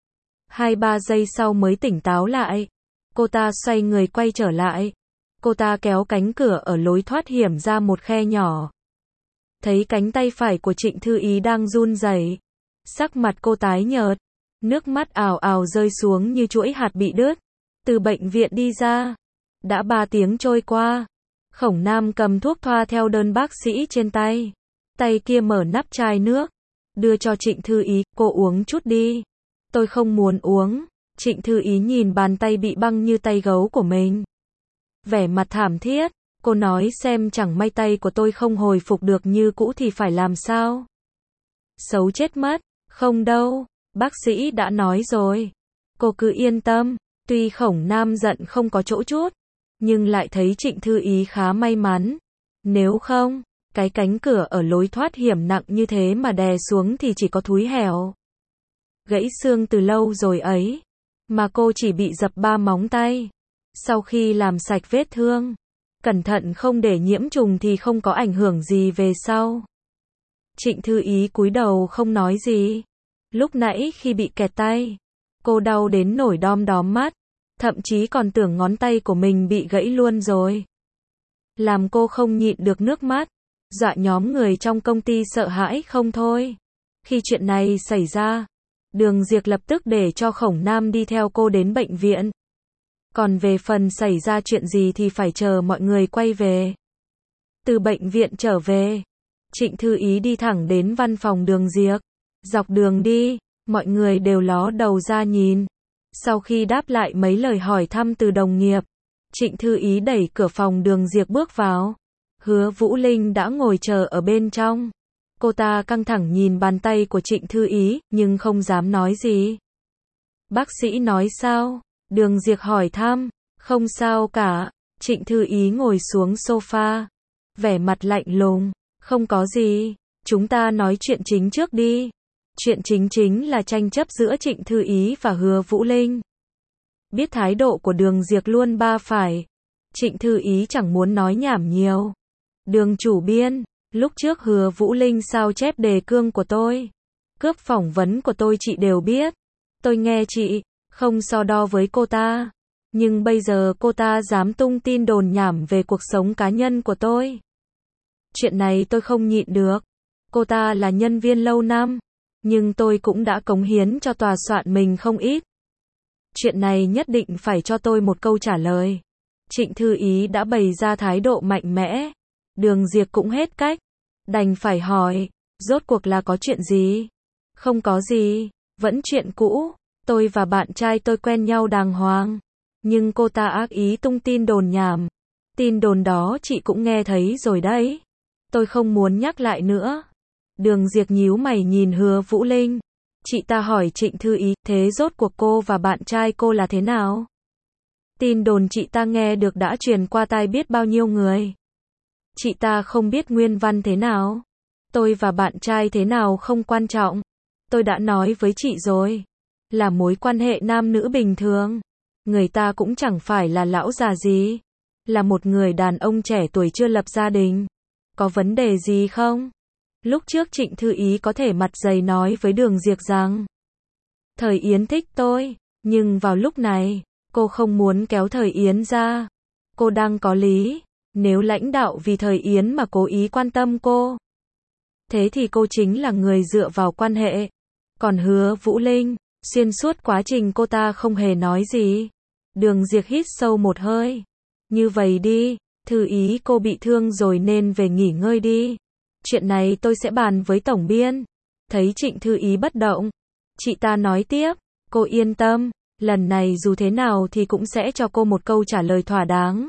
Hai ba giây sau mới tỉnh táo lại. Cô ta xoay người quay trở lại. Cô ta kéo cánh cửa ở lối thoát hiểm ra một khe nhỏ. Thấy cánh tay phải của Trịnh Thư Ý đang run rẩy, sắc mặt cô tái nhợt, nước mắt ào ào rơi xuống như chuỗi hạt bị đứt. Từ bệnh viện đi ra, đã ba tiếng trôi qua. Khổng Nam cầm thuốc thoa theo đơn bác sĩ trên tay, tay kia mở nắp chai nước, đưa cho Trịnh Thư Ý. Cô uống chút đi. Tôi không muốn uống. Trịnh Thư Ý nhìn bàn tay bị băng như tay gấu của mình, vẻ mặt thảm thiết. Cô nói xem chẳng may tay của tôi không hồi phục được như cũ thì phải làm sao? Xấu chết mất. Không đâu, bác sĩ đã nói rồi. Cô cứ yên tâm. Tuy Khổng Nam giận không có chỗ chút, nhưng lại thấy Trịnh Thư Ý khá may mắn. Nếu không, cái cánh cửa ở lối thoát hiểm nặng như thế mà đè xuống thì chỉ có thúi hẻo. Gãy xương từ lâu rồi ấy, mà cô chỉ bị dập ba móng tay. Sau khi làm sạch vết thương, cẩn thận không để nhiễm trùng thì không có ảnh hưởng gì về sau. Trịnh Thư Ý cúi đầu không nói gì. Lúc nãy khi bị kẹt tay, cô đau đến nổi đom đóm mắt, thậm chí còn tưởng ngón tay của mình bị gãy luôn rồi. Làm cô không nhịn được nước mắt, dọa nhóm người trong công ty sợ hãi không thôi. Khi chuyện này xảy ra, Đường Diệp lập tức để cho Khổng Nam đi theo cô đến bệnh viện. Còn về phần xảy ra chuyện gì thì phải chờ mọi người quay về. Từ bệnh viện trở về, Trịnh Thư Ý đi thẳng đến văn phòng Đường Diệp. Dọc đường đi, mọi người đều ló đầu ra nhìn. Sau khi đáp lại mấy lời hỏi thăm từ đồng nghiệp, Trịnh Thư Ý đẩy cửa phòng Đường Diệp bước vào. Hứa Vũ Linh đã ngồi chờ ở bên trong. Cô ta căng thẳng nhìn bàn tay của Trịnh Thư Ý, nhưng không dám nói gì. Bác sĩ nói sao? Đường Diệp hỏi thăm. Không sao cả. Trịnh Thư Ý ngồi xuống sofa. Vẻ mặt lạnh lùng. Không có gì. Chúng ta nói chuyện chính trước đi. Chuyện chính chính là tranh chấp giữa Trịnh Thư Ý và Hứa Vũ Linh. Biết thái độ của Đường Diệp luôn ba phải. Trịnh Thư Ý chẳng muốn nói nhảm nhiều. Đường chủ biên, lúc trước Hứa Vũ Linh sao chép đề cương của tôi. Cướp phỏng vấn của tôi chị đều biết. Tôi nghe chị, không so đo với cô ta. Nhưng bây giờ cô ta dám tung tin đồn nhảm về cuộc sống cá nhân của tôi. Chuyện này tôi không nhịn được. Cô ta là nhân viên lâu năm. Nhưng tôi cũng đã cống hiến cho tòa soạn mình không ít. Chuyện này nhất định phải cho tôi một câu trả lời. Trịnh Thư Ý đã bày ra thái độ mạnh mẽ. Đường Diệp cũng hết cách. Đành phải hỏi, rốt cuộc là có chuyện gì? Không có gì, vẫn chuyện cũ. Tôi và bạn trai tôi quen nhau đàng hoàng. Nhưng cô ta ác ý tung tin đồn nhảm. Tin đồn đó chị cũng nghe thấy rồi đấy. Tôi không muốn nhắc lại nữa. Đường Diệp nhíu mày nhìn Hứa Vũ Linh. Chị ta hỏi Trịnh Thư Ý, thế rốt cuộc cô và bạn trai cô là thế nào? Tin đồn chị ta nghe được đã truyền qua tai biết bao nhiêu người. Chị ta không biết nguyên văn thế nào. Tôi và bạn trai thế nào không quan trọng. Tôi đã nói với chị rồi. Là mối quan hệ nam nữ bình thường. Người ta cũng chẳng phải là lão già gì. Là một người đàn ông trẻ tuổi chưa lập gia đình. Có vấn đề gì không? Lúc trước Trịnh Thư Ý có thể mặt dày nói với Đường Diệp rằng Thời Yến thích tôi. Nhưng vào lúc này, cô không muốn kéo Thời Yến ra. Cô đang có lý. Nếu lãnh đạo vì Thời Yến mà cố ý quan tâm cô, thế thì cô chính là người dựa vào quan hệ. Còn Hứa Vũ Linh, xuyên suốt quá trình cô ta không hề nói gì. Đường Diệp hít sâu một hơi. Như vậy đi, Thư Ý cô bị thương rồi nên về nghỉ ngơi đi. Chuyện này tôi sẽ bàn với tổng biên. Thấy Trịnh Thư Ý bất động, chị ta nói tiếp, cô yên tâm, lần này dù thế nào thì cũng sẽ cho cô một câu trả lời thỏa đáng.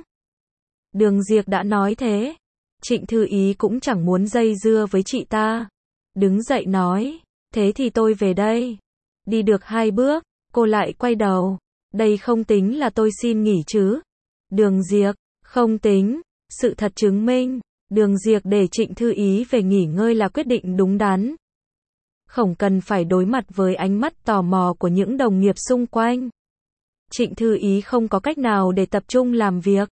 Đường Diệp đã nói thế. Trịnh Thư Ý cũng chẳng muốn dây dưa với chị ta. Đứng dậy nói, thế thì tôi về đây. Đi được hai bước, cô lại quay đầu. Đây không tính là tôi xin nghỉ chứ? Đường Diệp, không tính. Sự thật chứng minh, Đường Diệp để Trịnh Thư Ý về nghỉ ngơi là quyết định đúng đắn. Không cần phải đối mặt với ánh mắt tò mò của những đồng nghiệp xung quanh. Trịnh Thư Ý không có cách nào để tập trung làm việc.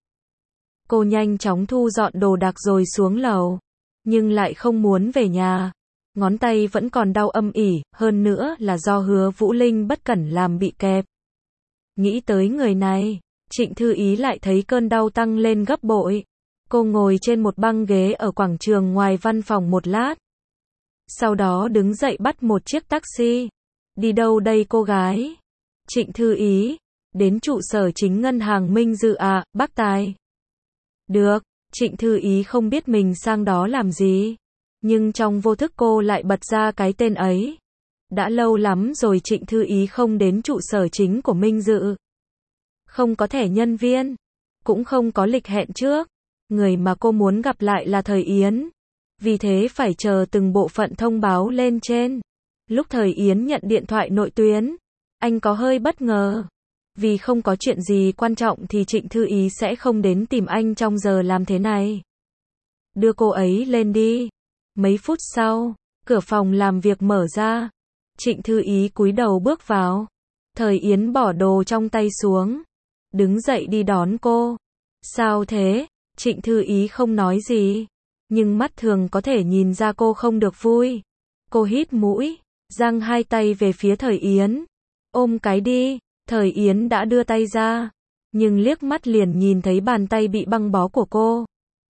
Cô nhanh chóng thu dọn đồ đạc rồi xuống lầu. Nhưng lại không muốn về nhà. Ngón tay vẫn còn đau âm ỉ, hơn nữa là do Hứa Vũ Linh bất cẩn làm bị kẹp. Nghĩ tới người này, Trịnh Thư Ý lại thấy cơn đau tăng lên gấp bội. Cô ngồi trên một băng ghế ở quảng trường ngoài văn phòng một lát. Sau đó đứng dậy bắt một chiếc taxi. Đi đâu đây cô gái? Trịnh Thư Ý, đến trụ sở chính ngân hàng Minh Dự à, bác Tài. Được, Trịnh Thư Ý không biết mình sang đó làm gì. Nhưng trong vô thức cô lại bật ra cái tên ấy. Đã lâu lắm rồi Trịnh Thư Ý không đến trụ sở chính của Minh Dự. Không có thẻ nhân viên. Cũng không có lịch hẹn trước. Người mà cô muốn gặp lại là Thời Yến. Vì thế phải chờ từng bộ phận thông báo lên trên. Lúc Thời Yến nhận điện thoại nội tuyến, anh có hơi bất ngờ. Vì không có chuyện gì quan trọng thì Trịnh Thư Ý sẽ không đến tìm anh trong giờ làm thế này. Đưa cô ấy lên đi. Mấy phút sau, cửa phòng làm việc mở ra. Trịnh Thư Ý cúi đầu bước vào. Thời Yến bỏ đồ trong tay xuống. Đứng dậy đi đón cô. Sao thế? Trịnh Thư Ý không nói gì. Nhưng mắt thường có thể nhìn ra cô không được vui. Cô hít mũi, giang hai tay về phía Thời Yến. Ôm cái đi. Thời Yến đã đưa tay ra. Nhưng liếc mắt liền nhìn thấy bàn tay bị băng bó của cô.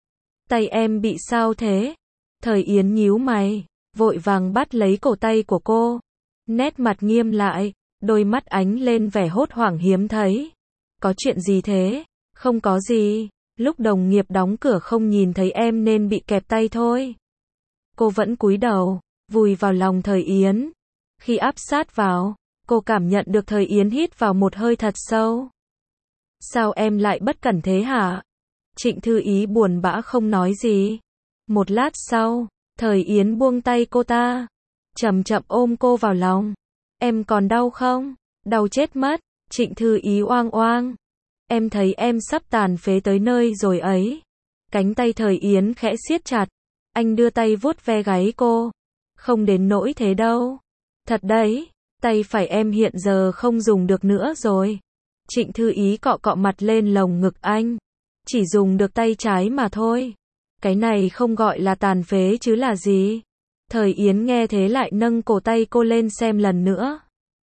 Tay em bị sao thế? Thời Yến nhíu mày, vội vàng bắt lấy cổ tay của cô. Nét mặt nghiêm lại, đôi mắt ánh lên vẻ hốt hoảng hiếm thấy. Có chuyện gì thế? Không có gì. Lúc đồng nghiệp đóng cửa không nhìn thấy em nên bị kẹp tay thôi. Cô vẫn cúi đầu, vùi vào lòng Thời Yến. Khi áp sát vào, cô cảm nhận được Thời Yến hít vào một hơi thật sâu. Sao em lại bất cẩn thế hả? Trịnh Thư Ý buồn bã không nói gì. Một lát sau, Thời Yến buông tay cô ta, chậm chậm ôm cô vào lòng. Em còn đau không? Đau chết mất. Trịnh Thư Ý oang oang. Em thấy em sắp tàn phế tới nơi rồi ấy. Cánh tay Thời Yến khẽ siết chặt. Anh đưa tay vuốt ve gáy cô. Không đến nỗi thế đâu. Thật đấy, tay phải em hiện giờ không dùng được nữa rồi. Trịnh Thư Ý cọ cọ mặt lên lồng ngực anh. Chỉ dùng được tay trái mà thôi. Cái này không gọi là tàn phế chứ là gì. Thời Yến nghe thế lại nâng cổ tay cô lên xem lần nữa.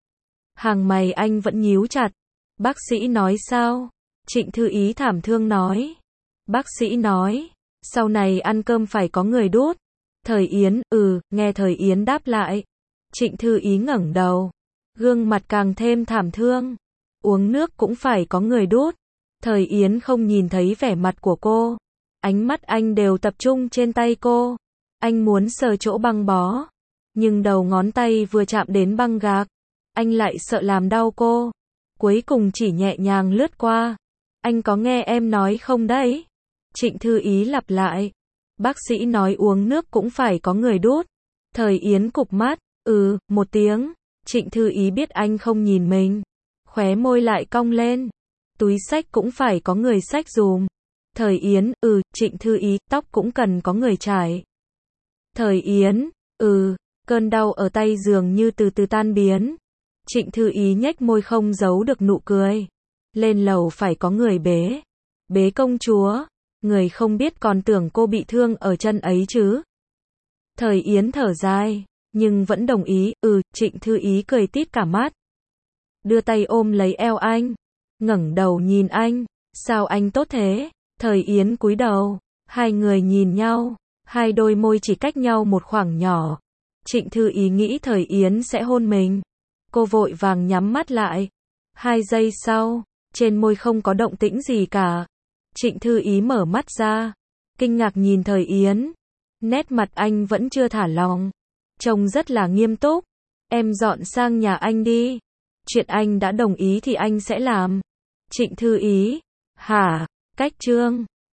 Hàng mày anh vẫn nhíu chặt. Bác sĩ nói sao? Trịnh Thư Ý thảm thương nói. Bác sĩ nói, sau này ăn cơm phải có người đút. Thời Yến, ừ, nghe Thời Yến đáp lại. Trịnh Thư Ý ngẩng đầu. Gương mặt càng thêm thảm thương. Uống nước cũng phải có người đút. Thời Yến không nhìn thấy vẻ mặt của cô. Ánh mắt anh đều tập trung trên tay cô. Anh muốn sờ chỗ băng bó. Nhưng đầu ngón tay vừa chạm đến băng gạc. Anh lại sợ làm đau cô. Cuối cùng chỉ nhẹ nhàng lướt qua. Anh có nghe em nói không đấy? Trịnh Thư Ý lặp lại. Bác sĩ nói uống nước cũng phải có người đút. Thời Yến cụp mắt. Ừ, một tiếng. Trịnh Thư Ý biết anh không nhìn mình. Khóe môi lại cong lên. Túi xách cũng phải có người xách dùm. Thời Yến, ừ, Trịnh Thư Ý, tóc cũng cần có người chải. Thời Yến, ừ, cơn đau ở tay dường như từ từ tan biến. Trịnh Thư Ý nhếch môi không giấu được nụ cười. Lên lầu phải có người bế. Bế công chúa. Người không biết còn tưởng cô bị thương ở chân ấy chứ. Thời Yến thở dài, nhưng vẫn đồng ý, ừ, Trịnh Thư Ý cười tít cả mắt. Đưa tay ôm lấy eo anh. Ngẩng đầu nhìn anh. Sao anh tốt thế? Thời Yến cúi đầu. Hai người nhìn nhau. Hai đôi môi chỉ cách nhau một khoảng nhỏ. Trịnh Thư Ý nghĩ Thời Yến sẽ hôn mình. Cô vội vàng nhắm mắt lại. Hai giây sau, trên môi không có động tĩnh gì cả. Trịnh Thư Ý mở mắt ra. Kinh ngạc nhìn Thời Yến. Nét mặt anh vẫn chưa thả lỏng. Trông rất là nghiêm túc. Em dọn sang nhà anh đi. Chuyện anh đã đồng ý thì anh sẽ làm. Trịnh Thư Ý. Hả? Cách chương.